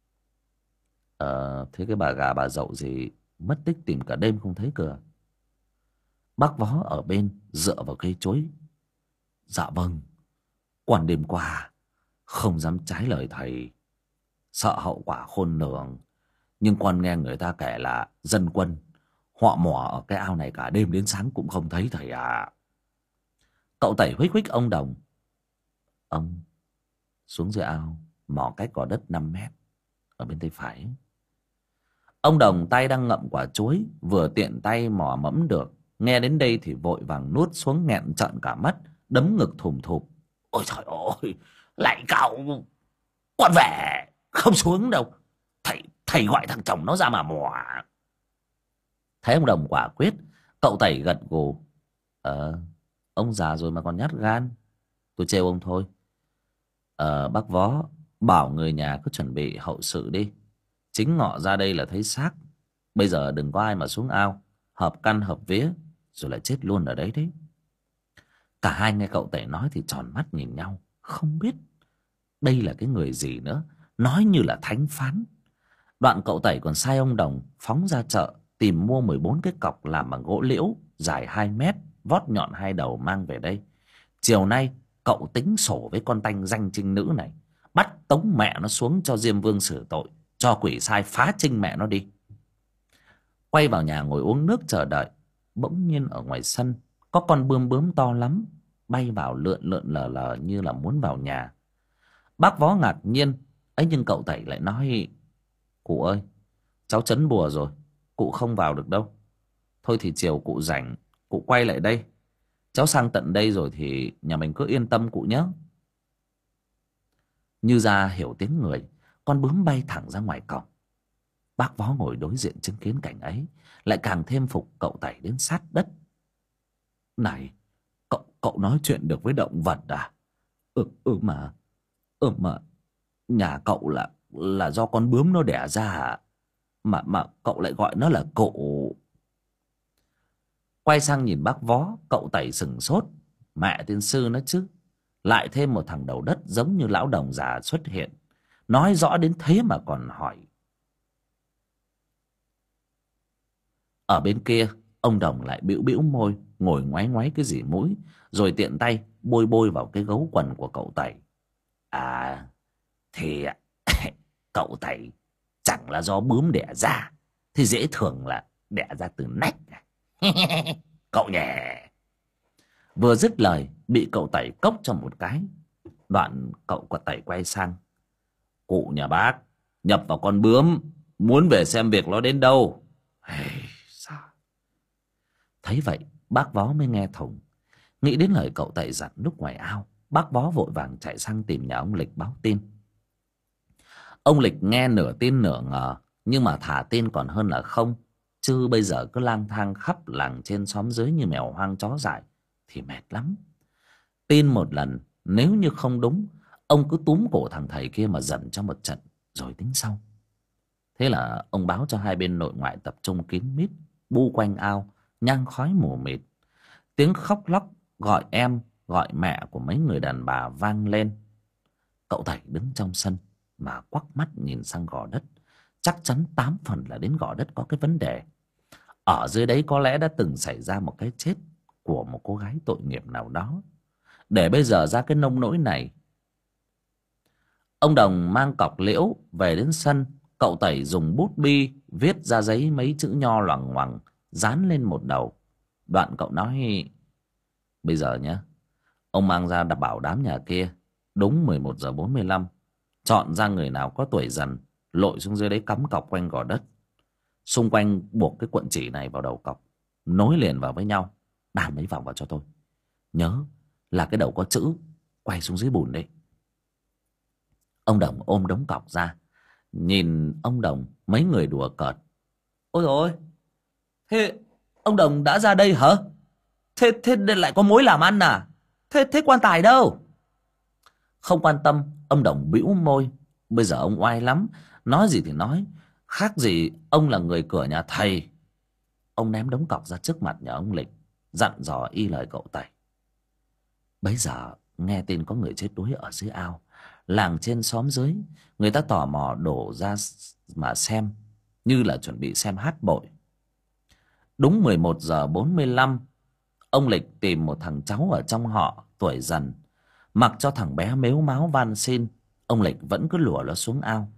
thế cái bà gà bà dậu gì mất tích tìm cả đêm không thấy cửa. Bác Vó ở bên dựa vào cây chuối. Dạ vâng, quan đêm qua không dám trái lời thầy, sợ hậu quả khôn lường. Nhưng quan nghe người ta kể là dân quân họ mò ở cái ao này cả đêm đến sáng cũng không thấy thầy à. Cậu Tẩy huých huých ông Đồng. Ông xuống dưới ao mò cách gò đất 5 mét ở bên tay phải. Ông Đồng tay đang ngậm quả chuối, vừa tiện tay mò mẫm được. Nghe đến đây thì vội vàng nuốt xuống, nghẹn trợn cả mắt, đấm ngực thùm thụp. Ôi trời ơi, lại cậu, con về không xuống đâu. Thầy gọi thằng chồng nó ra mà mò. Thấy ông Đồng quả quyết, cậu Tẩy gật gù. Ông già rồi mà còn nhát gan, tôi trêu ông thôi. Bác Vó bảo người nhà cứ chuẩn bị hậu sự đi. Chính ngọ ra đây là thấy xác. Bây giờ đừng có ai mà xuống ao hợp căn hợp vía rồi lại chết luôn ở đấy đấy. Cả hai nghe cậu Tẩy nói thì tròn mắt nhìn nhau, không biết đây là cái người gì nữa, nói như là thánh phán. Đoạn cậu Tẩy còn sai ông Đồng phóng ra chợ tìm mua 14 cái cọc làm bằng gỗ liễu dài 2 mét, vót nhọn 2 đầu mang về đây. Chiều nay cậu tính sổ với con tanh danh trinh nữ này, bắt tống mẹ nó xuống cho Diêm Vương xử tội, cho quỷ sai phá trinh mẹ nó đi. Quay vào nhà ngồi uống nước chờ đợi, bỗng nhiên ở ngoài sân có con bươm bướm to lắm bay vào, lượn lượn lờ lờ như là muốn vào nhà. Bác Vó ngạc nhiên ấy, nhưng cậu Tẩy lại nói: Cụ ơi, cháu trấn bùa rồi, cụ không vào được đâu. Thôi thì chiều cụ rảnh, cụ quay lại đây. Cháu sang tận đây rồi thì nhà mình cứ yên tâm cụ nhé. Như ra hiểu tiếng người, con bướm bay thẳng ra ngoài cổng. Bác Vó ngồi đối diện chứng kiến cảnh ấy lại càng thêm phục cậu Tẩy đến sát đất. Này, cậu nói chuyện được với động vật à? Mà nhà cậu là do con bướm nó đẻ ra à? Mà cậu lại gọi nó là cụ. Quay sang nhìn bác Vó, cậu Tẩy sửng sốt. Mẹ tiên sư nó chứ, lại thêm một thằng đầu đất giống như lão đồng già xuất hiện. Nói rõ đến thế mà còn hỏi. Ở bên kia, ông Đồng lại bĩu bĩu môi, ngồi ngoáy ngoáy cái gì mũi, rồi tiện tay bôi bôi vào cái gấu quần của cậu Tẩy. À, thì cậu Tẩy chẳng là do bướm đẻ ra, thì dễ thường là đẻ ra từ nách. Cậu nhè. Vừa dứt lời, bị cậu Tẩy cốc cho một cái. Đoạn cậu Tẩy quay sang. Cụ nhà bác nhập vào con bướm, muốn về xem việc nó đến đâu. Thấy vậy, bác Vó mới nghe thủng. Nghĩ đến lời cậu Tẩy dặn lúc ngoài ao, bác Vó vội vàng chạy sang tìm nhà ông Lịch báo tin. Ông Lịch nghe nửa tin nửa ngờ, nhưng mà thả tin còn hơn là không. Chứ bây giờ cứ lang thang khắp làng trên xóm dưới như mèo hoang chó dại thì mệt lắm. Tin một lần, nếu như không đúng, ông cứ túm cổ thằng thầy kia mà giận cho một trận rồi tính sau. Thế là ông báo cho hai bên nội ngoại tập trung kín mít, bu quanh ao, nhang khói mù mịt. Tiếng khóc lóc gọi em gọi mẹ của mấy người đàn bà vang lên. Cậu Tẩy đứng trong sân mà quắc mắt nhìn sang gò đất. Chắc chắn 8 phần là đến gò đất có cái vấn đề. Ở dưới đấy có lẽ đã từng xảy ra một cái chết của một cô gái tội nghiệp nào đó, để bây giờ ra cái nông nỗi này. Ông Đồng mang cọc liễu về đến sân. Cậu Tẩy dùng bút bi viết ra giấy mấy chữ nho loằng ngoằng, dán lên một đầu. Đoạn cậu nói: bây giờ nhá, ông mang ra bảo đám nhà kia đúng 11:45, chọn ra người nào có tuổi dần, lội xuống dưới đấy cắm cọc quanh gò đất. Xung quanh buộc cái cuộn chỉ này vào đầu cọc, nối liền vào với nhau, đan mấy vòng vào cho tôi. Nhớ là cái đầu có chữ quay xuống dưới bùn đấy. Ông Đồng ôm đống cọc ra. Nhìn ông Đồng, mấy người đùa cợt: ôi dồi ôi, thế ông Đồng đã ra đây hả? Thế lại có mối làm ăn à? Thế quan tài đâu? Không quan tâm, ông Đồng bĩu môi. Bây giờ ông oai lắm, nói gì thì nói, khác gì ông là người cửa nhà thầy. Ông ném đống cọc ra trước mặt nhà ông Lịch, dặn dò y lời cậu Tẩy. Bấy giờ nghe tin có người chết đuối ở dưới ao, làng trên xóm dưới người ta tò mò đổ ra mà xem, như là chuẩn bị xem hát bội. Đúng 11:45, ông Lịch tìm một thằng cháu ở trong họ tuổi dần, mặc cho thằng bé mếu máo van xin. Ông Lịch vẫn cứ lùa nó xuống ao.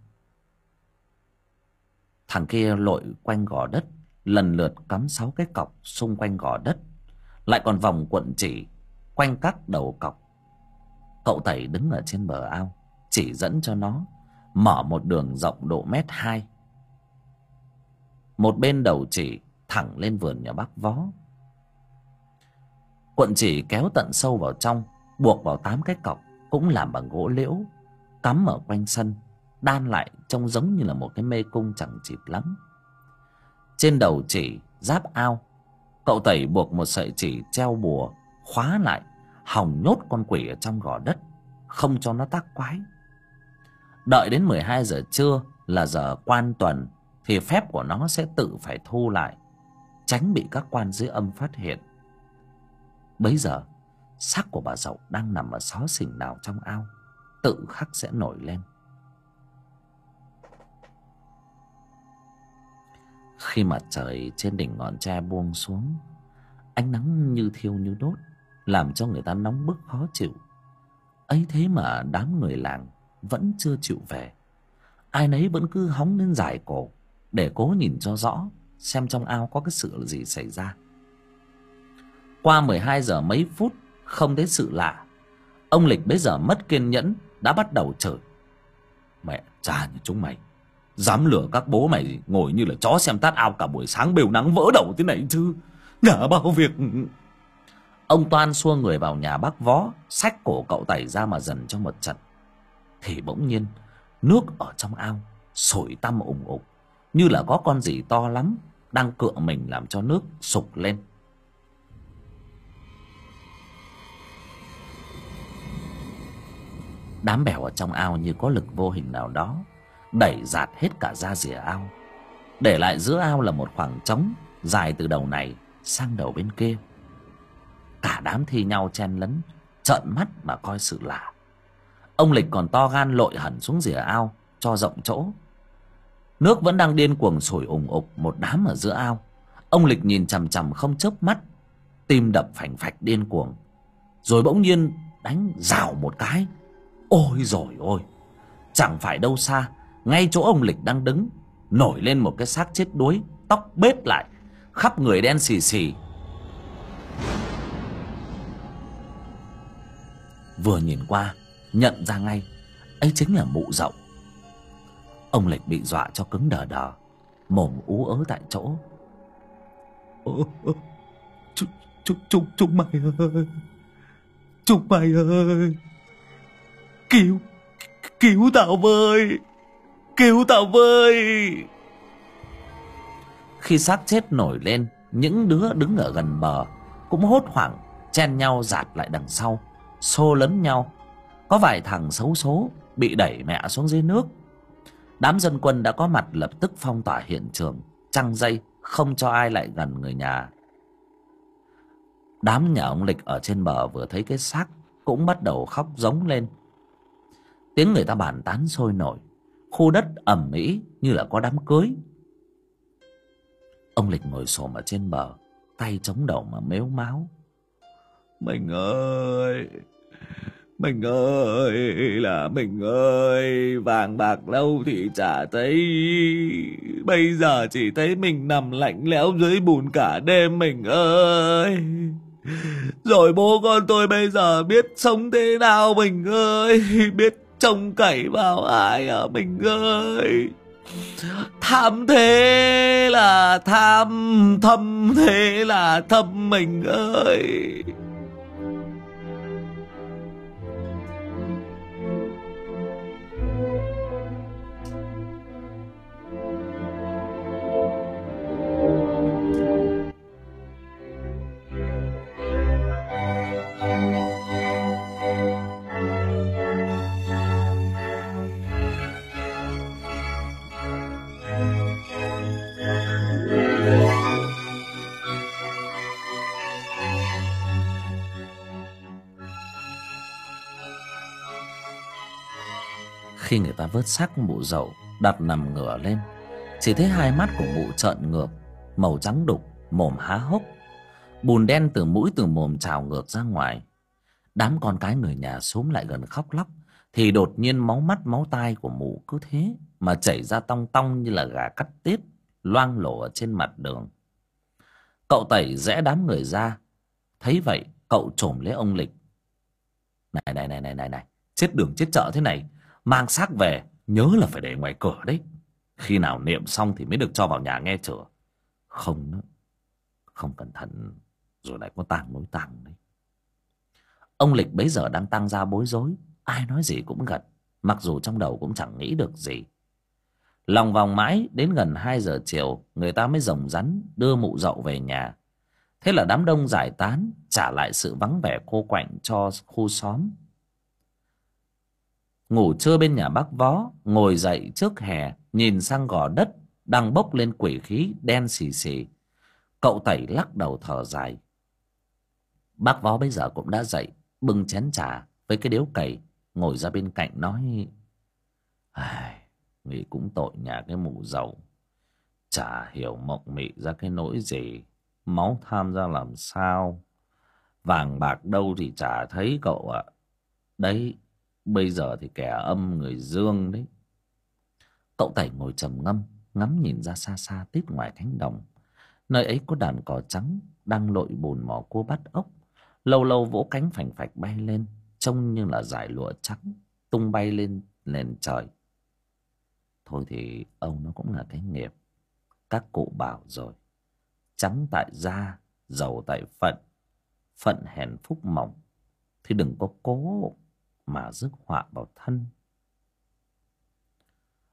Thằng kia lội quanh gò đất, lần lượt cắm 6 cái cọc xung quanh gò đất, lại còn vòng cuộn chỉ quanh các đầu cọc. Cậu Tẩy đứng ở trên bờ ao, chỉ dẫn cho nó mở một đường rộng độ 1,2 m. Một bên đầu chỉ thẳng lên vườn nhà bác Vó. Cuộn chỉ kéo tận sâu vào trong, buộc vào 8 cái cọc cũng làm bằng gỗ liễu, cắm ở quanh sân, đan lại trông giống như là một cái mê cung chẳng chịt lắm. Trên đầu chỉ giáp ao, cậu Tẩy buộc một sợi chỉ treo bùa khóa lại, hòng nhốt con quỷ ở trong gò đất, không cho nó tác quái. Đợi đến 12 giờ trưa là giờ quan tuần, thì phép của nó sẽ tự phải thu lại, tránh bị các quan dưới âm phát hiện. Bấy giờ xác của bà Dậu đang nằm ở xó xỉnh nào trong ao, tự khắc sẽ nổi lên. Khi mặt trời trên đỉnh ngọn tre buông xuống, ánh nắng như thiêu như đốt, làm cho người ta nóng bức khó chịu. Ấy thế mà đám người làng vẫn chưa chịu về. Ai nấy vẫn cứ hóng lên giải cổ để cố nhìn cho rõ xem trong ao có cái sự gì xảy ra. Qua 12 giờ mấy phút không thấy sự lạ, ông Lịch bây giờ mất kiên nhẫn, đã bắt đầu chửi: mẹ cha như chúng mày, dám lừa các bố mày ngồi như là chó xem tát ao cả buổi sáng bều nắng vỡ đầu thế này chứ. Nhà bao việc. Ông toan xua người vào nhà bác Vó, xách cổ cậu Tẩy ra mà dần cho một trận. Thì bỗng nhiên Nước ở trong ao sổi tăm ùng ục, như là có con gì to lắm đang cựa mình làm cho nước sục lên. Đám bèo ở trong ao như có lực vô hình nào đó đẩy dạt hết cả ra rìa ao, để lại giữa ao là một khoảng trống dài từ đầu này sang đầu bên kia. Cả đám thi nhau chen lấn, trợn mắt mà coi sự lạ. Ông Lịch còn to gan lội hẳn xuống rìa ao cho rộng chỗ. Nước vẫn đang điên cuồng sổi ùng ục một đám ở giữa ao. Ông Lịch nhìn chằm chằm không chớp mắt, tim đập phành phạch điên cuồng. Rồi bỗng nhiên đánh rào một cái. Ôi rồi ôi, chẳng phải đâu xa, ngay chỗ ông Lịch đang đứng nổi lên một cái xác chết đuối, tóc bết lại, khắp người đen xì xì. Vừa nhìn qua nhận ra ngay ấy chính là mụ Dậu. Ông Lịch bị dọa cho cứng đờ đờ, mồm ú ớ tại chỗ. Chúng mày ơi, chúng mày ơi, cứu tao với, cứu tao với. Khi xác chết nổi lên, những đứa đứng ở gần bờ cũng hốt hoảng chen nhau dạt lại đằng sau, xô lấn nhau. Có vài thằng xấu số bị đẩy mẹ xuống dưới nước. Đám dân quân đã có mặt lập tức phong tỏa hiện trường, trăng dây không cho ai lại gần người nhà. Đám nhà ông Lịch ở trên bờ vừa thấy cái xác cũng bắt đầu khóc rống lên. Tiếng người ta bàn tán sôi nổi, khu đất ầm ĩ như là có đám cưới. Ông Lịch ngồi xổm ở trên bờ, tay chống đầu mà mếu máo. Mình ơi, mình ơi, là mình ơi, vàng bạc đâu thì chả thấy. Bây giờ chỉ thấy mình nằm lạnh lẽo dưới bùn cả đêm mình ơi. Rồi bố con tôi bây giờ biết sống thế nào mình ơi, biết trông cậy vào ai à mình ơi. Tham thế là tham, thâm thế là thâm mình ơi. Khi người ta vớt xác mụ Dậu đặt nằm ngửa lên, chỉ thấy hai mắt của mụ trợn ngược, màu trắng đục, mồm há hốc, bùn đen từ mũi từ mồm trào ngược ra ngoài. Đám con cái người nhà xúm lại gần khóc lóc, thì đột nhiên máu mắt máu tai của mụ cứ thế mà chảy ra tong tong như là gà cắt tiết, loang lổ ở trên mặt đường. Cậu Tẩy rẽ đám người ra, thấy vậy cậu chồm lấy ông Lịch. Này, chết đường chết chợ thế này, mang xác về nhớ là phải để ngoài cửa đấy. Khi nào niệm xong thì mới được cho vào nhà nghe chửa. Không cẩn thận rồi lại có tang nối tang đấy. Ông Lịch bấy giờ đang tang ra bối rối, ai nói gì cũng gật, mặc dù trong đầu cũng chẳng nghĩ được gì. Lòng vòng mãi đến gần 2 giờ chiều, người ta mới rồng rắn đưa mụ Dậu về nhà. Thế là đám đông giải tán, trả lại sự vắng vẻ cô quạnh cho khu xóm. Ngủ trưa bên nhà bác Vó, ngồi dậy trước hè, nhìn sang gò đất đang bốc lên quỷ khí đen xì xì. Cậu Tẩy lắc đầu thở dài. Bác Vó bây giờ cũng đã dậy, bưng chén trà với cái điếu cày, ngồi ra bên cạnh nói: nghĩ cũng tội nhà cái mụ Dậu, chả hiểu mộng mị ra cái nỗi gì, máu tham ra làm sao, vàng bạc đâu thì chả thấy cậu ạ. Đấy, bây giờ thì kẻ âm người dương đấy. Cậu Tẩy ngồi trầm ngâm, ngắm nhìn ra xa xa tít ngoài cánh đồng. Nơi ấy có đàn cò trắng đang lội bùn mò cua bắt ốc, lâu lâu vỗ cánh phành phạch bay lên, trông như là dải lụa trắng tung bay lên nền trời. Thôi thì ông nó cũng là cái nghiệp. Các cụ bảo rồi, trắng tại da, giàu tại phận, phận hèn phúc mỏng, thì đừng có cố mà rước họa vào thân.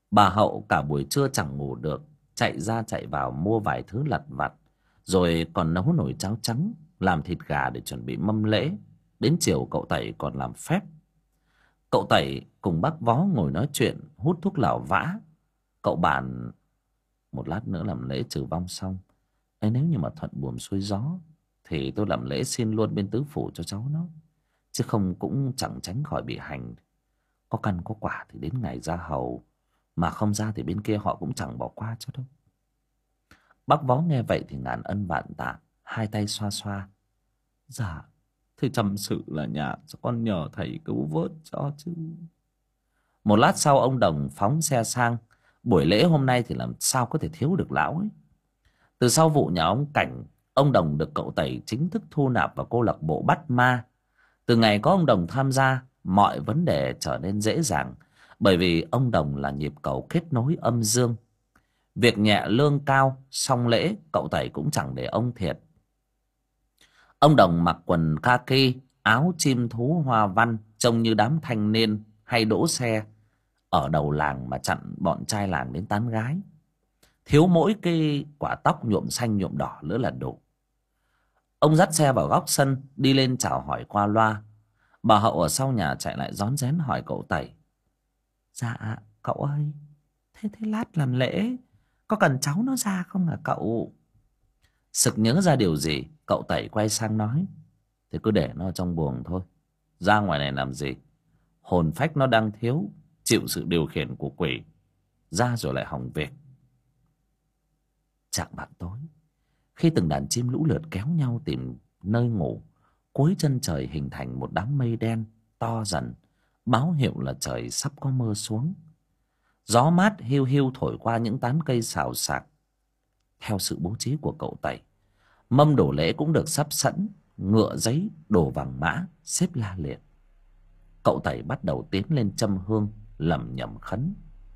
Bà Hậu cả buổi trưa chẳng ngủ được, chạy ra chạy vào mua vài thứ lặt vặt, rồi còn nấu nồi cháo trắng, làm thịt gà để chuẩn bị mâm lễ. Đến chiều cậu Tẩy còn làm phép. Cậu Tẩy cùng bác Vó ngồi nói chuyện, hút thuốc lào vã. Cậu bàn một lát nữa làm lễ trừ vong xong ấy, nếu như mà thuận buồm xuôi gió thì tôi làm lễ xin luôn bên tứ phủ cho cháu nó, chứ không cũng chẳng tránh khỏi bị hành. Có căn có quả thì đến ngày ra hầu, mà không ra thì bên kia họ cũng chẳng bỏ qua cho đâu. Bác Vó nghe vậy thì ngàn ân vạn tạ, hai tay xoa xoa. Dạ, thì trầm sự là nhà con nhờ thầy cứu vớt cho chứ. Một lát sau ông Đồng phóng xe sang. Buổi lễ hôm nay thì làm sao có thể thiếu được lão ấy. Từ sau vụ nhà ông Cảnh, ông Đồng được cậu Tẩy chính thức thu nạp vào câu lạc bộ bắt ma. Từ ngày có ông Đồng tham gia, mọi vấn đề trở nên dễ dàng, bởi vì ông Đồng là nhịp cầu kết nối âm dương. Việc nhẹ lương cao, xong lễ cậu Tẩy cũng chẳng để ông thiệt. Ông Đồng mặc quần kaki, áo chim thú hoa văn, trông như đám thanh niên hay đỗ xe ở đầu làng mà chặn bọn trai làng đến tán gái. Thiếu mỗi cái quả tóc nhuộm xanh nhuộm đỏ nữa là đủ. Ông dắt xe vào góc sân, đi lên chào hỏi qua loa. Bà Hậu ở sau nhà chạy lại rón rén hỏi cậu Tẩy. Dạ cậu ơi, thế lát làm lễ có cần cháu nó ra không hả cậu? Sực nhớ ra điều gì, cậu Tẩy quay sang nói. Thì cứ để nó trong buồng thôi, ra ngoài này làm gì? Hồn phách nó đang thiếu, chịu sự điều khiển của quỷ, ra rồi lại hỏng việc. Chạng vạng tối, khi từng đàn chim lũ lượt kéo nhau tìm nơi ngủ, cuối chân trời hình thành một đám mây đen to dần, báo hiệu là trời sắp có mưa xuống. Gió mát hiu hiu thổi qua những tán cây xào xạc. Theo sự bố trí của cậu Tẩy, mâm đổ lễ cũng được sắp sẵn, ngựa giấy đồ vàng mã xếp la liệt. Cậu Tẩy bắt đầu tiến lên châm hương, lẩm nhẩm khấn.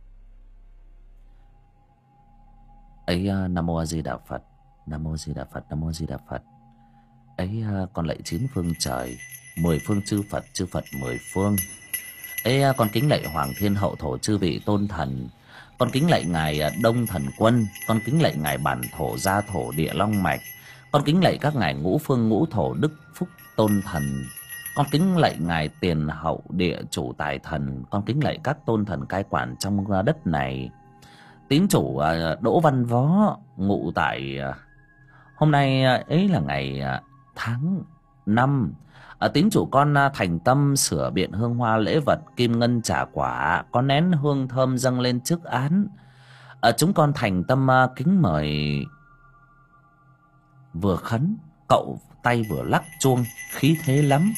Ấy Nam Mô A Di Đà Phật, Nam Mô A Di Đà Phật, Nam Mô A Di Đà Phật. Ấy con lạy 9 phương trời, 10 phương chư Phật 10 phương. Ấy con kính lạy Hoàng Thiên Hậu Thổ chư vị tôn thần. Con kính lạy ngài Đông Thần Quân. Con kính lạy ngài Bản Thổ Gia Thổ Địa Long Mạch. Con kính lạy các ngài Ngũ Phương Ngũ Thổ Đức Phúc Tôn Thần. Con kính lạy ngài Tiền Hậu Địa Chủ Tài Thần. Con kính lạy các tôn thần cai quản trong đất này. Tín chủ Đỗ Văn Vó ngụ tại hôm nay ấy là ngày tháng 5. Tín chủ con thành tâm sửa biện hương hoa lễ vật, kim ngân trả quả, có nén hương thơm dâng lên trước án. Chúng con thành tâm kính mời. Vừa khấn, cậu tay vừa lắc chuông, khí thế lắm.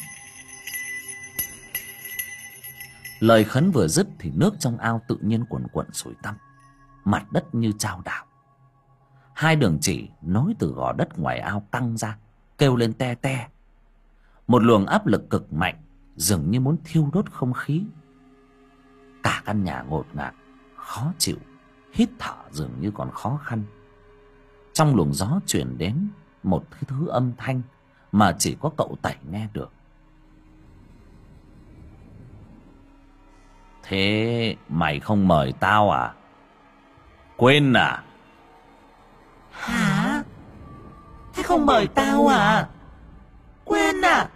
Lời khấn vừa dứt thì nước trong ao tự nhiên cuồn cuộn sủi tăm, mặt đất như chao đảo. Hai đường chỉ nối từ gò đất ngoài ao căng ra, kêu lên te te. Một luồng áp lực cực mạnh, dường như muốn thiêu đốt không khí. Cả căn nhà ngột ngạt, khó chịu, hít thở dường như còn khó khăn. Trong luồng gió truyền đến một thứ âm thanh mà chỉ có cậu Tẩy nghe được. Thế mày không mời tao à? Quên à? Hả? Thế không mời tao à? Quên à?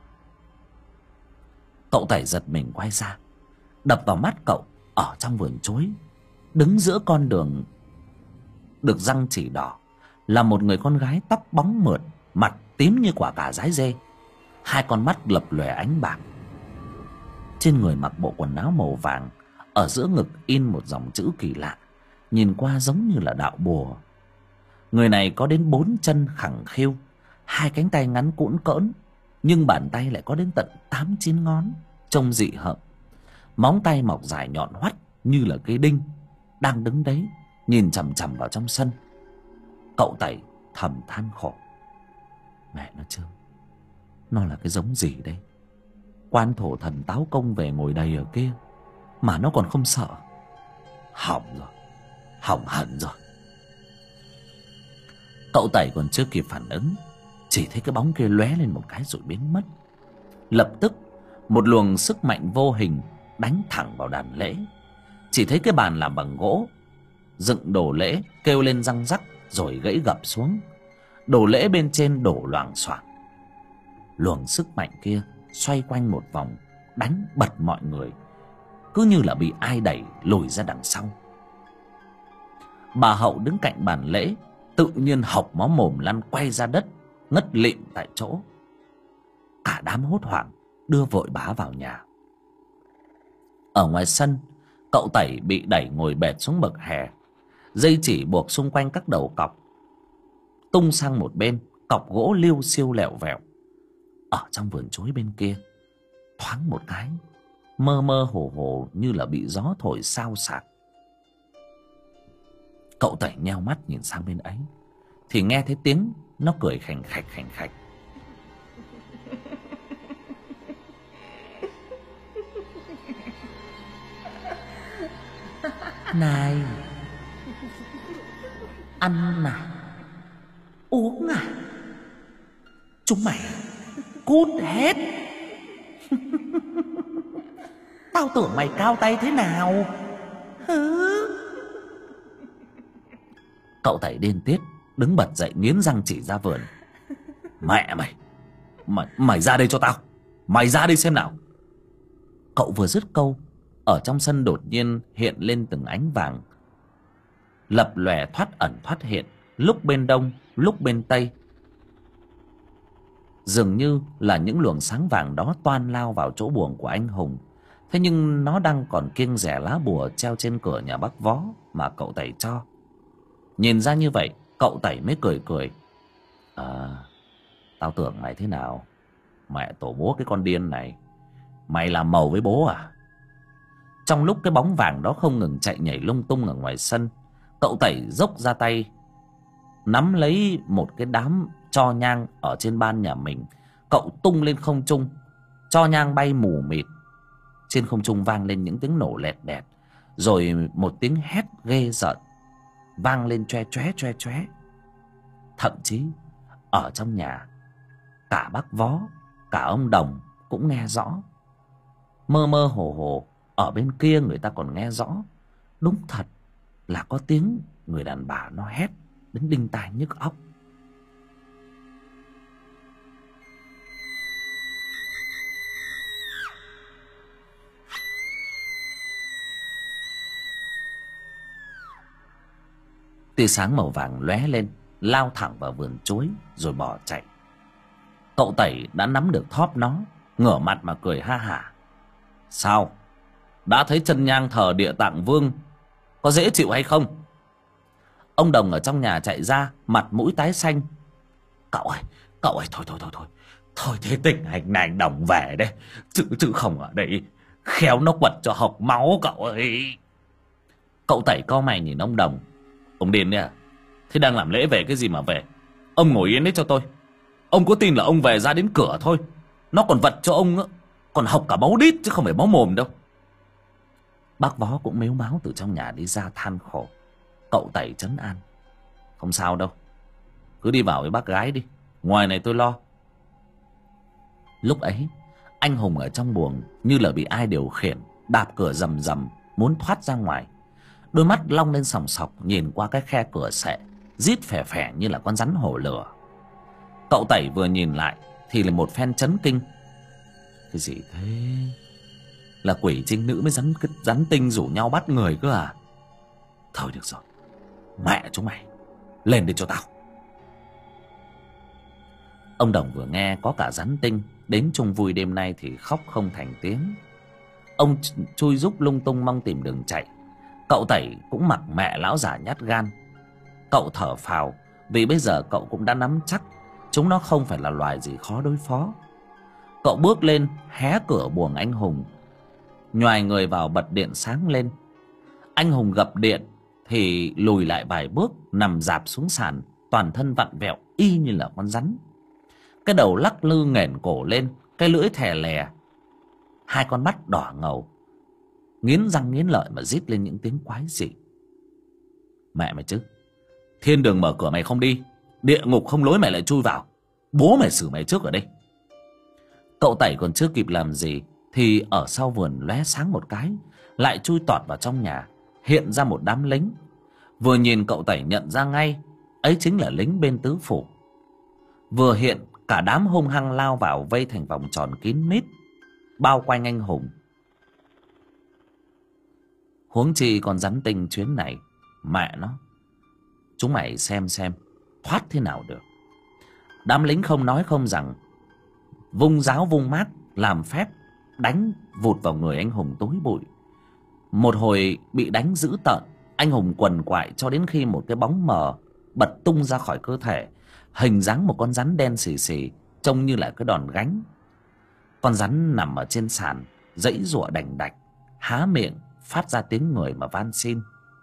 Cậu Tẩy giật mình quay ra. Đập vào mắt cậu, ở trong vườn chuối, đứng giữa con đường được răng chỉ đỏ, là một người con gái tóc bóng mượt, mặt tím như quả cà rái dê, hai con mắt lập lòe ánh bạc. Trên người mặc bộ quần áo màu vàng, ở giữa ngực in một dòng chữ kỳ lạ, nhìn qua giống như là đạo bùa. Người này có đến 4 chân khẳng khiu, hai cánh tay ngắn cũn cỡn, nhưng bàn tay lại có đến tận 8-9 ngón, trông dị hợm. Móng tay mọc dài nhọn hoắt như là cây đinh, đang đứng đấy nhìn chằm chằm vào trong sân. Cậu Tẩy thầm than khổ. Mẹ nó chứ, nó là cái giống gì đây? Quan thổ thần táo công về ngồi đầy ở kia mà nó còn không sợ. Hỏng rồi, hỏng hẳn rồi. Cậu Tẩy còn chưa kịp phản ứng, chỉ thấy cái bóng kia lóe lên một cái rồi biến mất. Lập tức một luồng sức mạnh vô hình đánh thẳng vào đàn lễ. chỉ thấy cái bàn làm bằng gỗ, dựng đồ lễ kêu lên răng rắc rồi gãy gập xuống. Đồ lễ bên trên đổ loảng xoảng. Luồng sức mạnh kia xoay quanh một vòng, đánh bật mọi người, cứ như là bị ai đẩy lùi ra đằng sau. Bà Hậu đứng cạnh bàn lễ tự nhiên hộc máu mồm lăn quay ra đất, ngất lịm tại chỗ. Cả đám hốt hoảng đưa vội bà vào nhà. Ở ngoài sân, cậu Tẩy bị đẩy ngồi bệt xuống bậc hè. Dây chỉ buộc xung quanh các đầu cọc tung sang một bên, cọc gỗ liêu xiêu lẹo vẹo. Ở trong vườn chuối bên kia, thoáng một cái, mơ mơ hồ hồ như là bị gió thổi xao xạc. Cậu Tẩy nheo mắt nhìn sang bên ấy, thì nghe thấy tiếng nó cười khành khạch khành khạch. Này, ăn à, uống à, chúng mày cút hết. Tao tưởng mày cao tay thế nào. Cậu Tẩy điên tiết đứng bật dậy nghiến răng chỉ ra vườn. Mẹ mày ra đây cho tao, mày ra đây xem nào. Cậu vừa dứt câu, ở trong sân đột nhiên hiện lên từng ánh vàng, lập lòe thoát ẩn thoát hiện, lúc bên đông lúc bên tây. Dường như là những luồng sáng vàng đó toan lao vào chỗ buồng của anh Hùng. Thế nhưng nó đang còn kiêng rẻ lá bùa treo trên cửa nhà bác Vó mà cậu Tẩy cho. Nhìn ra như vậy, cậu Tẩy mới cười cười. Tao tưởng mày thế nào? Mẹ tổ bố cái con điên này, mày làm màu với bố à? Trong lúc cái bóng vàng đó không ngừng chạy nhảy lung tung ở ngoài sân, cậu Tẩy dốc ra tay nắm lấy một cái đám tro nhang ở trên ban nhà mình. Cậu tung lên không trung, tro nhang bay mù mịt. Trên không trung vang lên những tiếng nổ lẹt đẹt, rồi một tiếng hét ghê rợn vang lên choe choé choe choé. Thậm chí ở trong nhà, cả bác Vó, cả ông Đồng cũng nghe rõ. Mơ mơ hồ hồ ở bên kia người ta còn nghe rõ. Đúng thật là có tiếng người đàn bà nó hét đến đinh tai nhức óc. Tia sáng màu vàng lóe lên, lao thẳng vào vườn chuối rồi bỏ chạy. Cậu Tẩy đã nắm được thóp nó, ngửa mặt mà cười ha hả. Sao? Đã thấy chân nhang thờ Địa Tạng Vương, có dễ chịu hay không? Ông Đồng ở trong nhà chạy ra, mặt mũi tái xanh. Cậu ơi, thôi thế tình hình này Đồng về đây, chứ không ở đây khéo nó quật cho hộc máu cậu ơi. Cậu Tẩy cau mày nhìn ông Đồng. Ông điên đấy à? Thế đang làm lễ về cái gì mà về? Ông ngồi yên đấy cho tôi. Ông có tin là ông về ra đến cửa thôi, nó còn vật cho ông còn hộc cả máu đít chứ không phải máu mồm đâu. Bác Vó cũng mếu máo từ trong nhà đi ra than khổ. Cậu Tẩy trấn an. Không sao đâu, cứ đi vào với bác gái đi, ngoài này tôi lo. Lúc ấy anh Hùng ở trong buồng như là bị ai điều khiển, đạp cửa rầm rầm muốn thoát ra ngoài. Đôi mắt long lên sòng sọc nhìn qua cái khe cửa sệ, rít phè phè như là con rắn hổ lửa. Cậu Tẩy vừa nhìn lại thì là một phen chấn kinh. Cái gì thế? Là quỷ trinh nữ mới rắn tinh rủ nhau bắt người cơ à? Thôi được rồi, mẹ chúng mày lên đi cho tao. Ông Đồng vừa nghe có cả rắn tinh đến chung vui đêm nay thì khóc không thành tiếng. Ông chui rúc lung tung mong tìm đường chạy. Cậu Tẩy cũng mặc mẹ lão già nhát gan. Cậu thở phào vì bây giờ cậu cũng đã nắm chắc chúng nó không phải là loài gì khó đối phó. Cậu bước lên hé cửa buồng anh Hùng, nhoài người vào bật điện sáng lên. Anh Hùng gập điện thì lùi lại vài bước, nằm rạp xuống sàn, toàn thân vặn vẹo y như là con rắn. Cái đầu lắc lư nghển cổ lên, cái lưỡi thè lè, hai con mắt đỏ ngầu, nghiến răng nghiến lợi mà rít lên những tiếng quái dị. Mẹ mày chứ, thiên đường mở cửa mày không đi, địa ngục không lối mày lại chui vào, bố mày xử mày trước ở đây. Cậu Tẩy còn chưa kịp làm gì thì ở sau vườn lóe sáng một cái, lại chui tọt vào trong nhà, hiện ra một đám lính. Vừa nhìn cậu Tẩy nhận ra ngay, ấy chính là lính bên tứ phủ. Vừa hiện, cả đám hung hăng lao vào vây thành vòng tròn kín mít, bao quanh anh hùng. Huống chi con rắn tinh chuyến này, mẹ nó, chúng mày xem thoát thế nào được. Đám lính không nói không rằng, vung giáo vung mác làm phép đánh vụt vào người anh hùng tối bụi. Một hồi bị đánh dữ tợn, anh hùng quằn quại cho đến khi một cái bóng mờ bật tung ra khỏi cơ thể, hình dáng một con rắn đen xì xì, trông như là cái đòn gánh. Con rắn nằm ở trên sàn, giãy giụa đành đạch, há miệng phát ra tiếng người mà van xin.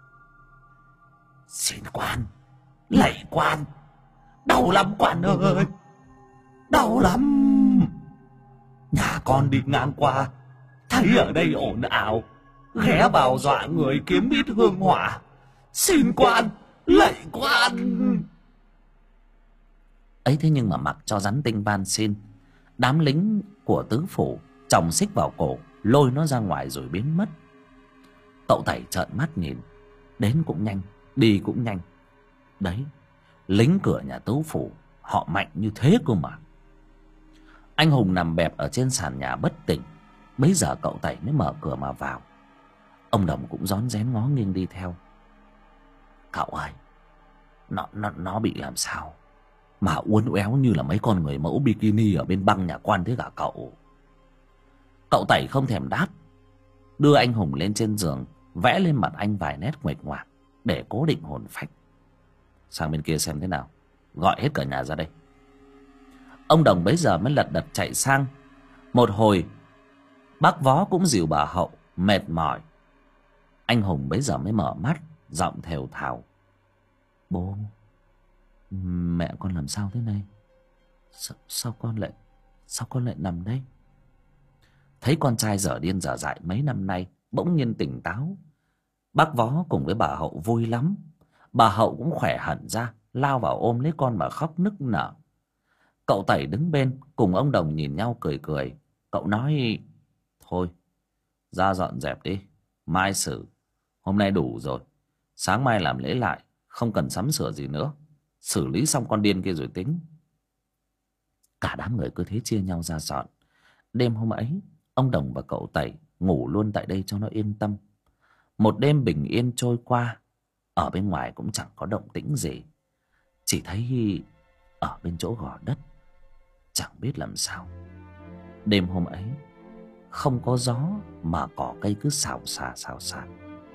Xin quan, lạy quan, đau lắm quan ơi, đau lắm. Nhà con đi ngang qua, thấy ở đây ồn ào, ghé vào dọa người kiếm ít hương hỏa. Xin quan, lạy quan. Ấy thế nhưng mà mặc cho rắn tinh van xin, đám lính của tứ phủ chồng xích vào cổ, lôi nó ra ngoài rồi biến mất. Cậu Tẩy trợn mắt nhìn, đến cũng nhanh, đi cũng nhanh. Đấy, lính cửa nhà tứ phủ họ mạnh như thế cơ mà. Anh hùng nằm bẹp ở trên sàn nhà bất tỉnh. Bấy giờ cậu Tẩy mới mở cửa mà vào. Ông Đồng cũng rón rén ngó nghiêng đi theo. Cậu ơi, nó bị làm sao mà uốn éo như là mấy con người mẫu bikini ở bên băng nhà quan thế cả cậu? Cậu Tẩy không thèm đáp, đưa anh hùng lên trên giường, vẽ lên mặt anh vài nét nguệch ngoạc để cố định hồn phách. Sang bên kia xem thế nào, gọi hết cả nhà ra đây. Ông Đồng bấy giờ mới lật đật chạy sang. Một hồi bác Vó cũng dìu bà Hậu mệt mỏi. Anh hùng bấy giờ mới mở mắt, giọng thều thào: Bố, mẹ con làm sao thế này? Sao con lại nằm đây? Thấy con trai dở điên dở dại mấy năm nay bỗng nhiên tỉnh táo, bác Vó cùng với bà Hậu vui lắm. Bà Hậu cũng khỏe hẳn ra, lao vào ôm lấy con mà khóc nức nở. Cậu Tẩy đứng bên cùng ông Đồng nhìn nhau cười cười. Cậu nói: Thôi, ra dọn dẹp đi, mai xử. Hôm nay đủ rồi, sáng mai làm lễ lại, không cần sắm sửa gì nữa. Xử lý xong con điên kia rồi tính. Cả đám người cứ thế chia nhau ra dọn. Đêm hôm ấy, ông Đồng và cậu Tẩy ngủ luôn tại đây cho nó yên tâm. Một đêm bình yên trôi qua. Ở bên ngoài cũng chẳng có động tĩnh gì, chỉ thấy ở bên chỗ gò đất chẳng biết làm sao. Đêm hôm ấy không có gió mà cỏ cây cứ xào xạc.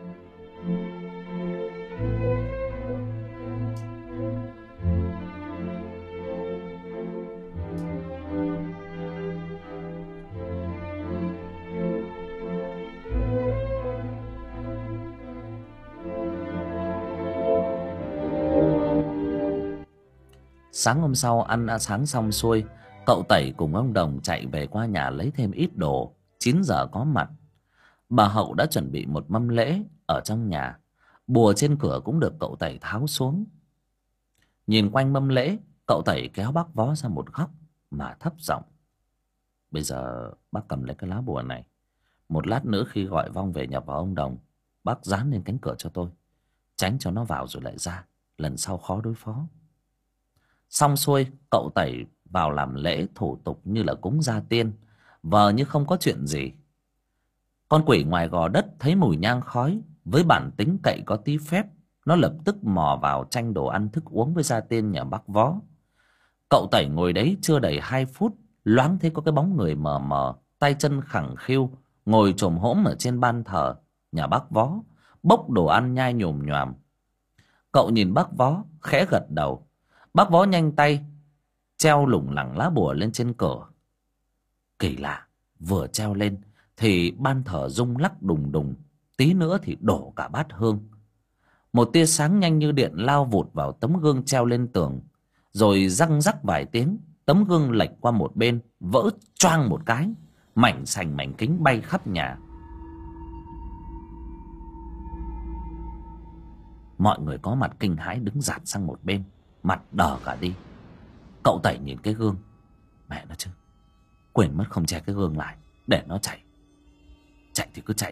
Sáng hôm sau ăn sáng xong xuôi, cậu Tẩy cùng ông Đồng chạy về qua nhà lấy thêm ít đồ. 9 giờ có mặt. Bà Hậu đã chuẩn bị một mâm lễ ở trong nhà. Bùa trên cửa cũng được cậu Tẩy tháo xuống. Nhìn quanh mâm lễ, cậu Tẩy kéo bác Vó ra một góc mà thấp giọng: Bây giờ bác cầm lấy cái lá bùa này. Một lát nữa khi gọi vong về nhập vào ông Đồng, bác dán lên cánh cửa cho tôi, tránh cho nó vào rồi lại ra, lần sau khó đối phó. Xong xuôi, cậu Tẩy vào làm lễ thủ tục như là cúng gia tiên, vờ như không có chuyện gì. Con quỷ ngoài gò đất thấy mùi nhang khói, với bản tính cậy có tí phép, nó lập tức mò vào tranh đồ ăn thức uống với gia tiên nhà bác Vó. Cậu Tẩy ngồi đấy chưa đầy 2 phút, loáng thấy có cái bóng người mờ mờ, tay chân khẳng khiu, ngồi chồm hổm ở trên ban thờ nhà bác Vó, bốc đồ ăn nhai nhồm nhoàm. Cậu nhìn bác Vó khẽ gật đầu. Bác Vó nhanh tay treo lủng lẳng lá bùa lên trên cửa. Kỳ lạ, vừa treo lên thì ban thờ rung lắc đùng đùng, tí nữa thì đổ cả bát hương. Một tia sáng nhanh như điện lao vụt vào tấm gương treo lên tường, rồi răng rắc vài tiếng, tấm gương lệch qua một bên, vỡ choang một cái, mảnh sành mảnh kính bay khắp nhà. Mọi người có mặt kinh hãi đứng dạt sang một bên, mặt đờ cả đi. Cậu Tẩy nhìn cái gương, mẹ nó chứ, quên mất không che cái gương lại, để nó chạy. Chạy thì cứ chạy,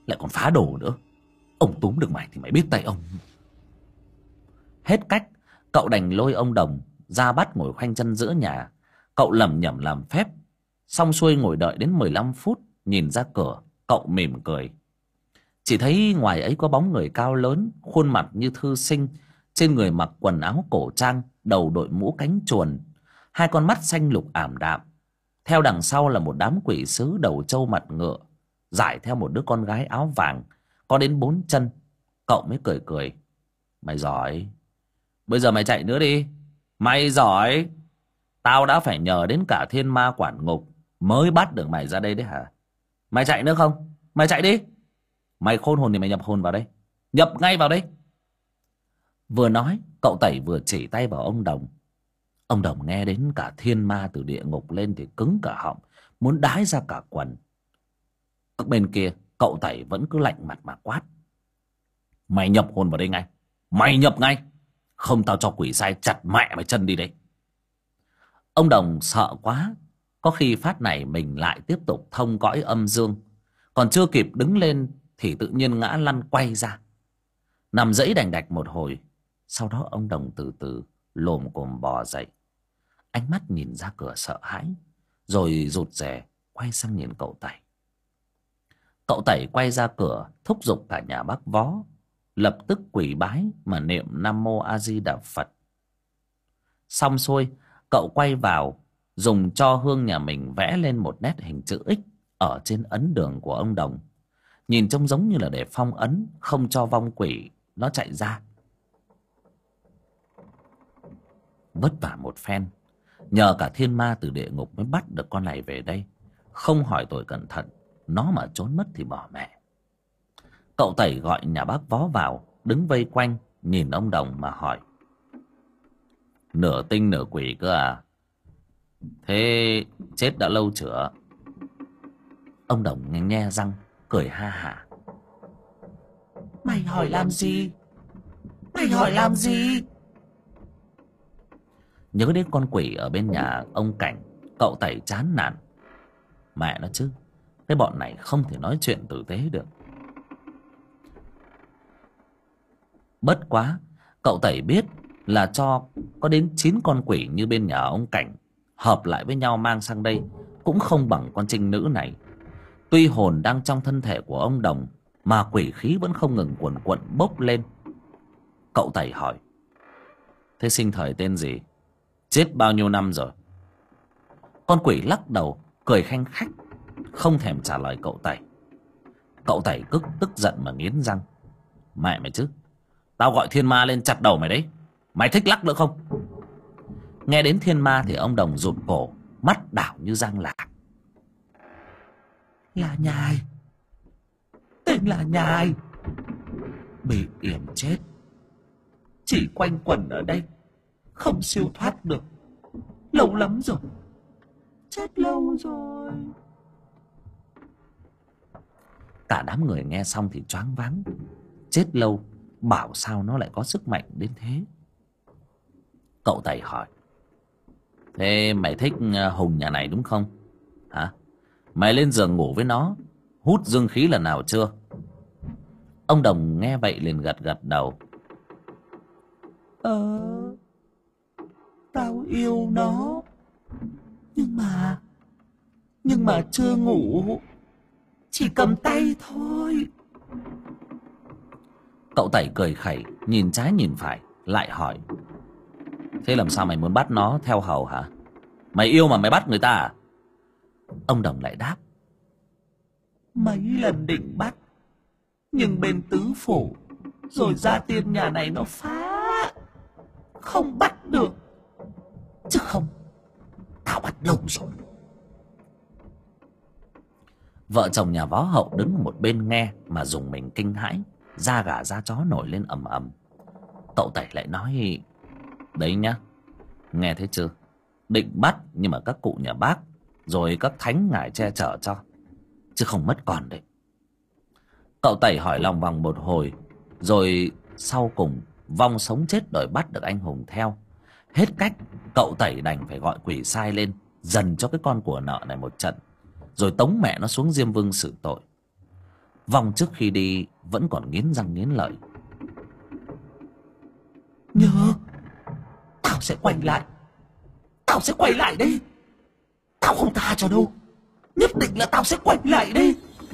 lại còn phá đồ nữa. Ông túm được mày thì mày biết tay ông. Hết cách, cậu đành lôi ông Đồng ra bắt ngồi khoanh chân giữa nhà. Cậu lẩm nhẩm làm phép, xong xuôi ngồi đợi đến 15 phút. Nhìn ra cửa, cậu mỉm cười. Chỉ thấy ngoài ấy có bóng người cao lớn, khuôn mặt như thư sinh, trên người mặc quần áo cổ trang, đầu đội mũ cánh chuồn, hai con mắt xanh lục ảm đạm. Theo đằng sau là một đám quỷ sứ đầu trâu mặt ngựa, giải theo một đứa con gái áo vàng có đến 4 chân. Cậu mới cười cười. Mày giỏi. Bây giờ mày chạy nữa đi. Mày giỏi. Tao đã phải nhờ đến cả thiên ma quản ngục mới bắt được mày ra đây đấy hả? Mày chạy nữa không? Mày chạy đi. Mày khôn hồn thì mày nhập hồn vào đây. Nhập ngay vào đây. Vừa nói, cậu Tẩy vừa chỉ tay vào ông Đồng. Ông Đồng nghe đến cả thiên ma từ địa ngục lên thì cứng cả họng, muốn đái ra cả quần. Ở bên kia, cậu Tẩy vẫn cứ lạnh mặt mà quát. Mày nhập hồn vào đây ngay. Mày nhập ngay. Không tao cho quỷ sai chặt mẹ mày chân đi đấy. Ông Đồng sợ quá. Có khi phát này mình lại tiếp tục thông cõi âm dương. Còn chưa kịp đứng lên thì tự nhiên ngã lăn quay ra. Nằm dẫy đành đạch một hồi. Sau đó ông Đồng từ từ lồm cồm bò dậy. Ánh mắt nhìn ra cửa sợ hãi, rồi rụt rè quay sang nhìn cậu Tẩy. Cậu Tẩy quay ra cửa thúc giục cả nhà bác Vó lập tức quỳ bái mà niệm Nam Mô A Di Đà Phật. Xong xuôi, cậu quay vào dùng tro hương nhà mình vẽ lên một nét hình chữ X ở trên ấn đường của ông Đồng. Nhìn trông giống như là để phong ấn, không cho vong quỷ nó chạy ra. Vất vả một phen, nhờ cả thiên ma từ địa ngục mới bắt được con này về đây. Không hỏi tội cẩn thận, nó mà trốn mất thì bỏ mẹ. Cậu Tẩy gọi nhà bác Vó vào, đứng vây quanh, nhìn ông Đồng mà hỏi. Nửa tinh nửa quỷ cơ à? Thế chết đã lâu chưa? Ông Đồng nhe răng, cười ha hả. Mày hỏi làm gì? Mày hỏi làm gì? Nhớ đến con quỷ ở bên nhà ông Cảnh, cậu Tẩy chán nản. Mẹ nó chứ, cái bọn này không thể nói chuyện tử tế được. Bất quá, cậu Tẩy biết là cho có đến 9 con quỷ như bên nhà ông Cảnh hợp lại với nhau mang sang đây cũng không bằng con trinh nữ này. Tuy hồn đang trong thân thể của ông Đồng mà quỷ khí vẫn không ngừng quần quận bốc lên. Cậu Tẩy hỏi. Thế sinh thời tên gì? Chết bao nhiêu năm rồi? Con quỷ lắc đầu, cười khanh khách, không thèm trả lời cậu Tẩy. Cậu Tẩy tức giận mà nghiến răng. Mẹ mày chứ, tao gọi thiên ma lên chặt đầu mày đấy. Mày thích lắc nữa không? Nghe đến thiên ma thì ông Đồng rụt cổ, mắt đảo như răng lạc. Là Nhài. Tên là Nhài. Bị yểm chết. Chỉ quanh quẩn ở đây, không siêu thoát được. Lâu lắm rồi. Chết lâu rồi. Cả đám người nghe xong thì choáng váng. Chết lâu, bảo sao nó lại có sức mạnh đến thế? Cậu Tẩy hỏi. Thế mày thích Hùng nhà này đúng không? Hả? Mày lên giường ngủ với nó, hút dương khí lần nào chưa? Ông Đồng nghe vậy liền gật gật đầu. Tao yêu nó. Nhưng mà chưa ngủ. Chỉ cầm tay thôi. Cậu Tẩy cười khẩy, nhìn trái nhìn phải, lại hỏi. Thế làm sao mày muốn bắt nó theo hầu hả? Mày yêu mà mày bắt người ta à? Ông Đồng lại đáp. Mấy lần định bắt, nhưng bên tứ phủ rồi gia tiên nhà này nó phá, không bắt được. Chứ không, tao bắt lâu rồi. Vợ chồng nhà Vó Hậu đứng ở một bên nghe mà dùng mình kinh hãi, da gà da chó nổi lên ầm ầm. Cậu Tẩy lại nói. Đấy nhá, nghe thấy chưa? Định bắt nhưng mà các cụ nhà bác rồi các thánh ngài che chở cho, chứ không mất còn đấy. Cậu Tẩy hỏi lòng vòng một hồi, rồi sau cùng vong sống chết đòi bắt được anh Hùng theo. Hết cách, cậu Tẩy đành phải gọi quỷ sai lên dần cho cái con của nợ này một trận, rồi tống mẹ nó xuống Diêm Vương xử tội. Vong trước khi đi vẫn còn nghiến răng nghiến lợi. Nhớ, tao sẽ quay lại. Tao sẽ quay lại đấy. Tao không tha cho đâu. Nhất định là tao sẽ quay lại đấy.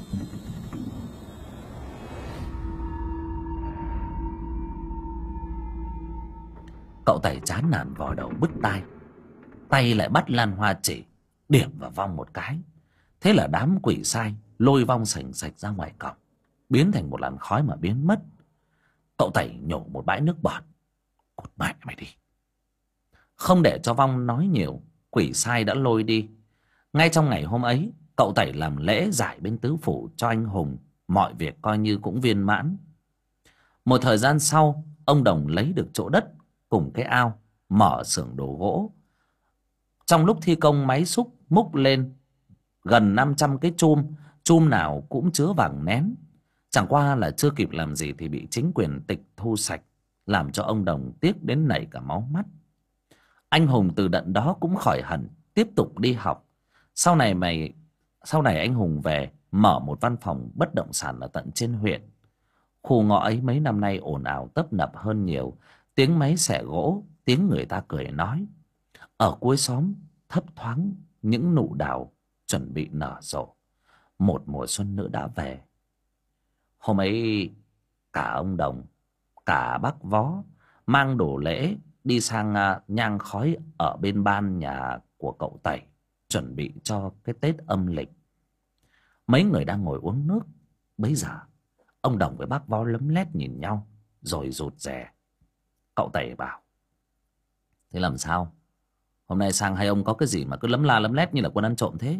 Cậu Tẩy chán nản vò đầu bứt tai, tay lại bắt lan hoa chỉ điểm vào Vong một cái. Thế là đám quỷ sai lôi Vong sành sạch ra ngoài cổng, biến thành một làn khói mà biến mất. Cậu Tẩy nhổ một bãi nước bọt. Cút mẹ mày đi. Không để cho Vong nói nhiều, quỷ sai đã lôi đi. Ngay trong ngày hôm ấy, cậu Tẩy làm lễ giải bên tứ phủ cho anh Hùng. Mọi việc coi như cũng viên mãn. Một thời gian sau, ông Đồng lấy được chỗ đất cùng cái ao, mở xưởng đồ gỗ. Trong lúc thi công máy xúc múc lên gần 500 cái chum nào cũng chứa vàng nén. Chẳng qua là chưa kịp làm gì thì bị chính quyền tịch thu sạch, làm cho ông Đồng tiếc đến nảy cả máu mắt. Anh Hùng từ đận đó cũng khỏi hẳn, tiếp tục đi học. Sau này anh Hùng về mở một văn phòng bất động sản ở tận trên huyện. Khu ngõ ấy mấy năm nay ồn ào tấp nập hơn nhiều, tiếng máy xẻ gỗ, tiếng người ta cười nói. Ở cuối xóm thấp thoáng những nụ đào chuẩn bị nở rộ. Một mùa xuân nữa đã về. Hôm ấy cả ông Đồng, cả bác Vó mang đồ lễ đi sang nhang khói ở bên ban nhà của cậu Tẩy, chuẩn bị cho cái Tết âm lịch. Mấy người đang ngồi uống nước. Bấy giờ ông Đồng với bác Vó lấm lét nhìn nhau rồi rụt rè. Cậu Tẩy bảo: thế làm sao? Hôm nay sang hai ông có cái gì mà cứ lấm la lấm lét như là quân ăn trộm thế?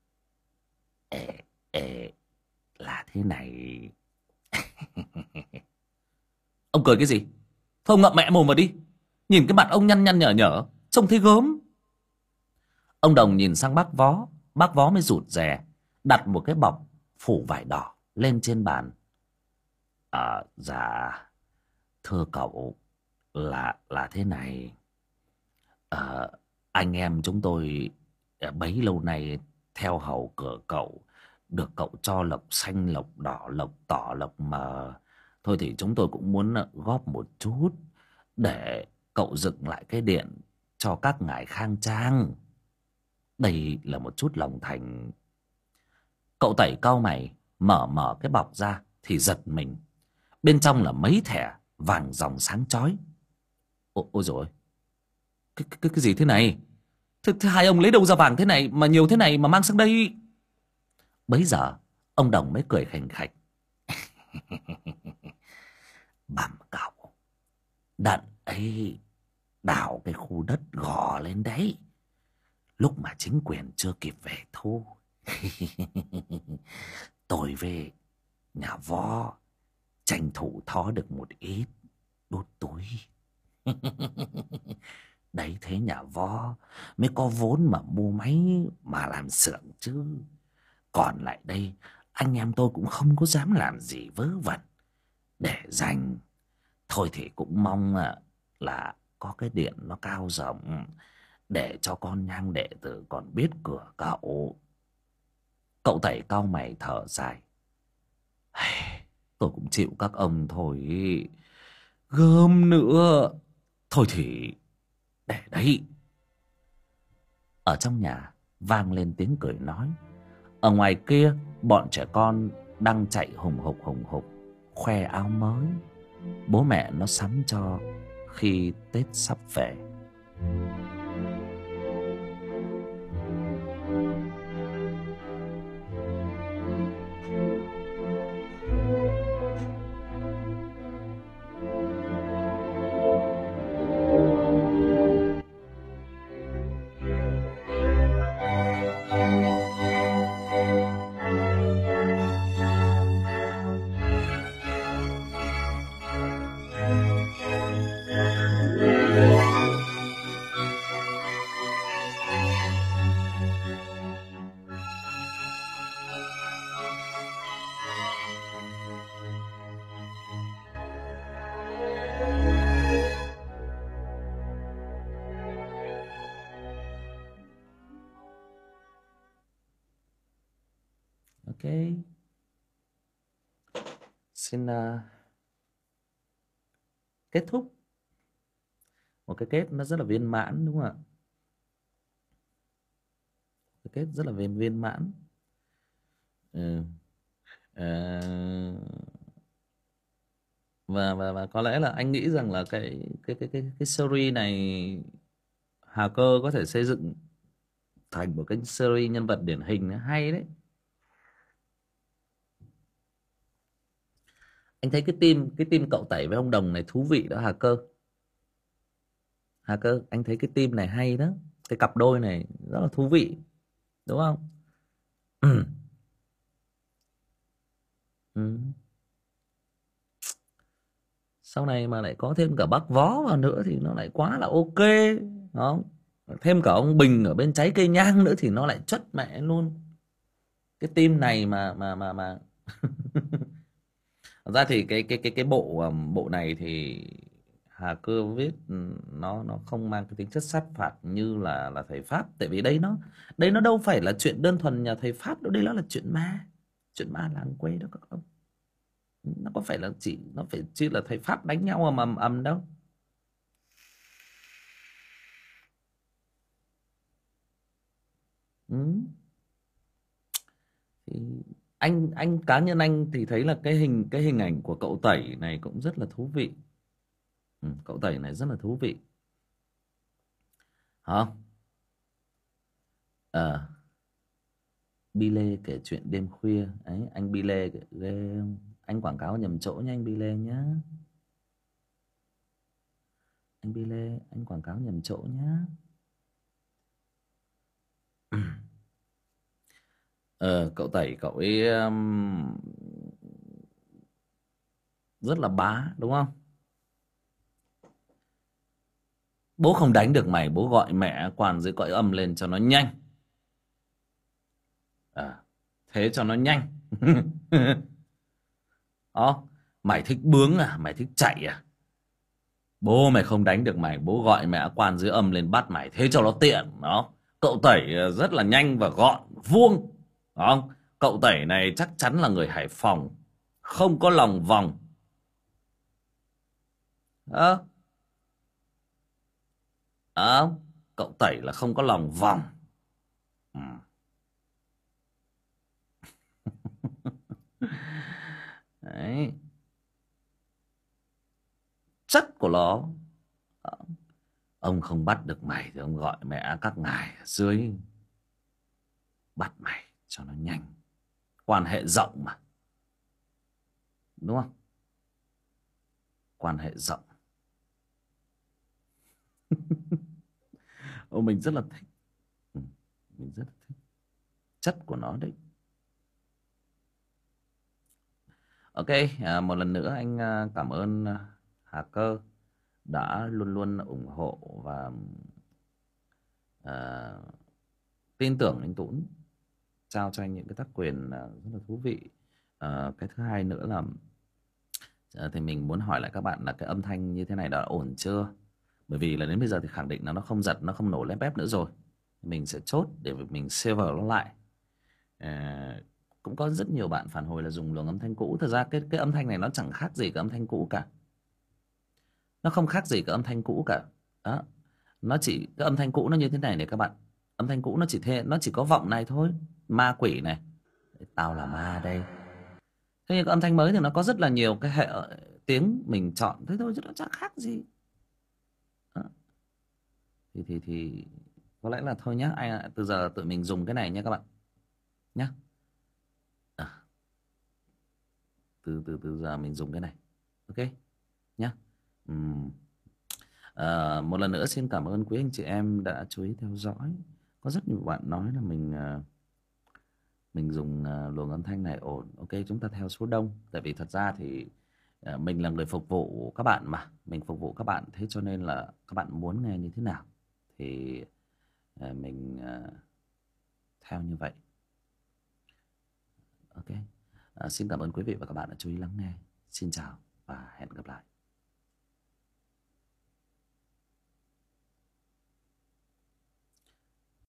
Là thế này. Ông cười cái gì? Thôi ông ngậm mẹ mồm vào đi. Nhìn cái mặt ông nhăn nhăn nhở nhở, trông thấy gớm. Ông Đồng nhìn sang bác Vó. Bác Vó mới rụt rè đặt một cái bọc phủ vải đỏ lên trên bàn. Dạ thưa cậu, là thế này. Anh em chúng tôi bấy lâu nay theo hầu cửa cậu, được cậu cho lộc xanh, lộc đỏ, lộc tỏ, lộc mờ. Thôi thì chúng tôi cũng muốn góp một chút để cậu dựng lại cái điện cho các ngài khang trang. Đây là một chút lòng thành. Cậu Tẩy cau mày, mở cái bọc ra thì giật mình. Bên trong là mấy thẻ vàng ròng sáng chói. Ôi dồi, cái gì thế này? Thế hai ông lấy đâu ra vàng thế này mà nhiều thế này mà mang sang đây? Bấy giờ ông Đồng mới cười khành khạch. Bẩm cậu, đợt ấy đào cái khu đất gò lên đấy, lúc mà chính quyền chưa kịp về thu. Tôi về nhà Vó tranh thủ thó được một ít đút túi. Đấy, thế nhà Vó mới có vốn mà mua máy mà làm xưởng chứ. Còn lại đây anh em tôi cũng không có dám làm gì vớ vẩn để dành. Thôi thì cũng mong là có cái điện nó cao rộng để cho con nhang đệ tử còn biết cửa cậu. Cậu Tẩy cau mày thở dài. Tôi cũng chịu các ông thôi. Gớm nữa. Thôi thì để đấy. Ở trong nhà vang lên tiếng cười nói. Ở ngoài kia bọn trẻ con đang chạy hùng hục khoe áo mới bố mẹ nó sắm cho khi Tết sắp về. Ok. xin kết thúc một cái kết nó rất là viên mãn, đúng không ạ? Cái kết rất là viên mãn. Ừ. Ờ, và có lẽ là anh nghĩ rằng là cái series này Hà Cơ có thể xây dựng thành một cái series nhân vật điển hình hay đấy. Anh thấy cái team cậu Tẩy với ông Đồng này thú vị đó Hà Cơ. Hà Cơ, anh thấy cái team này hay đó, cái cặp đôi này rất là thú vị, đúng không? Ừ. Sau này mà lại có thêm cả bác Vó vào nữa thì nó lại quá là ok, đúng không? Thêm cả ông Bình ở bên trái cây nhang nữa thì nó lại chất mẹ luôn. Cái team này mà Thật ra thì cái bộ này thì Hà Cơ viết nó không mang cái tính chất sát phạt như là thầy Pháp, tại vì đây nó đâu phải là chuyện đơn thuần nhà thầy Pháp đâu, đây nó là chuyện ma làng quê đó các ông. Nó có phải là nó phải chỉ là thầy Pháp đánh nhau ầm đâu. Ừ. Thì anh cá nhân anh thì thấy là cái hình ảnh của cậu Tẩy này cũng rất là thú vị. Cậu Tẩy này rất là thú vị hả? Ờ, Bi Lê kể chuyện đêm khuya ấy, anh Bi Lê ghê không? Anh quảng cáo nhầm chỗ nha anh Bi Lê nhá. Anh Bi Lê, anh quảng cáo nhầm chỗ nhá. Cậu Tẩy cậu ấy rất là bá, đúng không? Bố không đánh được mày, bố gọi mẹ quan dưới cõi âm lên cho nó nhanh. Thế cho nó nhanh. Đó, mày thích bướng à, mày thích chạy à? Bố mày không đánh được mày, bố gọi mẹ quan dưới âm lên bắt mày, thế cho nó tiện. Đó, cậu Tẩy rất là nhanh và gọn, vuông. Đó không? Cậu Tẩy này chắc chắn là người Hải Phòng, không có lòng vòng. Đó. Đó, cậu Tẩy là không có lòng vòng. Ừ. Đấy. Chất của nó. Ông không bắt được mày thì ông gọi mẹ các ngài ở dưới bắt mày cho nó nhanh. Quan hệ rộng mà, đúng không? Quan hệ rộng. Mình rất là thích. Mình rất là thích chất của nó đấy. Ok, một lần nữa anh cảm ơn Hà Cơ đã luôn luôn ủng hộ và à, tin tưởng anh Tũng, trao cho anh những cái tác quyền rất là thú vị. Cái thứ hai nữa là thì mình muốn hỏi lại các bạn là cái âm thanh như thế này đã ổn chưa? Bởi vì là đến bây giờ thì khẳng định là nó không giật, nó không nổ lép bép nữa rồi. Mình sẽ chốt để mình save nó lại. Cũng có rất nhiều bạn phản hồi là dùng luồng âm thanh cũ. Thật ra cái âm thanh này nó chẳng khác gì cái âm thanh cũ cả. Nó không khác gì cái âm thanh cũ cả. Đó. Nó chỉ cái âm thanh cũ nó như thế này này các bạn. Âm thanh cũ nó chỉ có vọng này thôi, ma quỷ này. Tao là ma đây. Thế nhưng cái âm thanh mới thì nó có rất là nhiều cái hệ tiếng mình chọn thế thôi chứ nó chẳng khác gì. Đó. Thì có lẽ là thôi nhá anh ạ. Từ giờ tụi mình dùng cái này nhé các bạn nhá. Từ giờ mình dùng cái này, ok nhá. Một lần nữa xin cảm ơn quý anh chị em đã chú ý theo dõi. Có rất nhiều bạn nói là mình dùng luồng âm thanh này ổn. Ok, chúng ta theo số đông. Tại vì thật ra thì mình là người phục vụ các bạn mà. Mình phục vụ các bạn, thế cho nên là các bạn muốn nghe như thế nào thì mình theo như vậy. Ok. Xin cảm ơn quý vị và các bạn đã chú ý lắng nghe. Xin chào và hẹn gặp lại.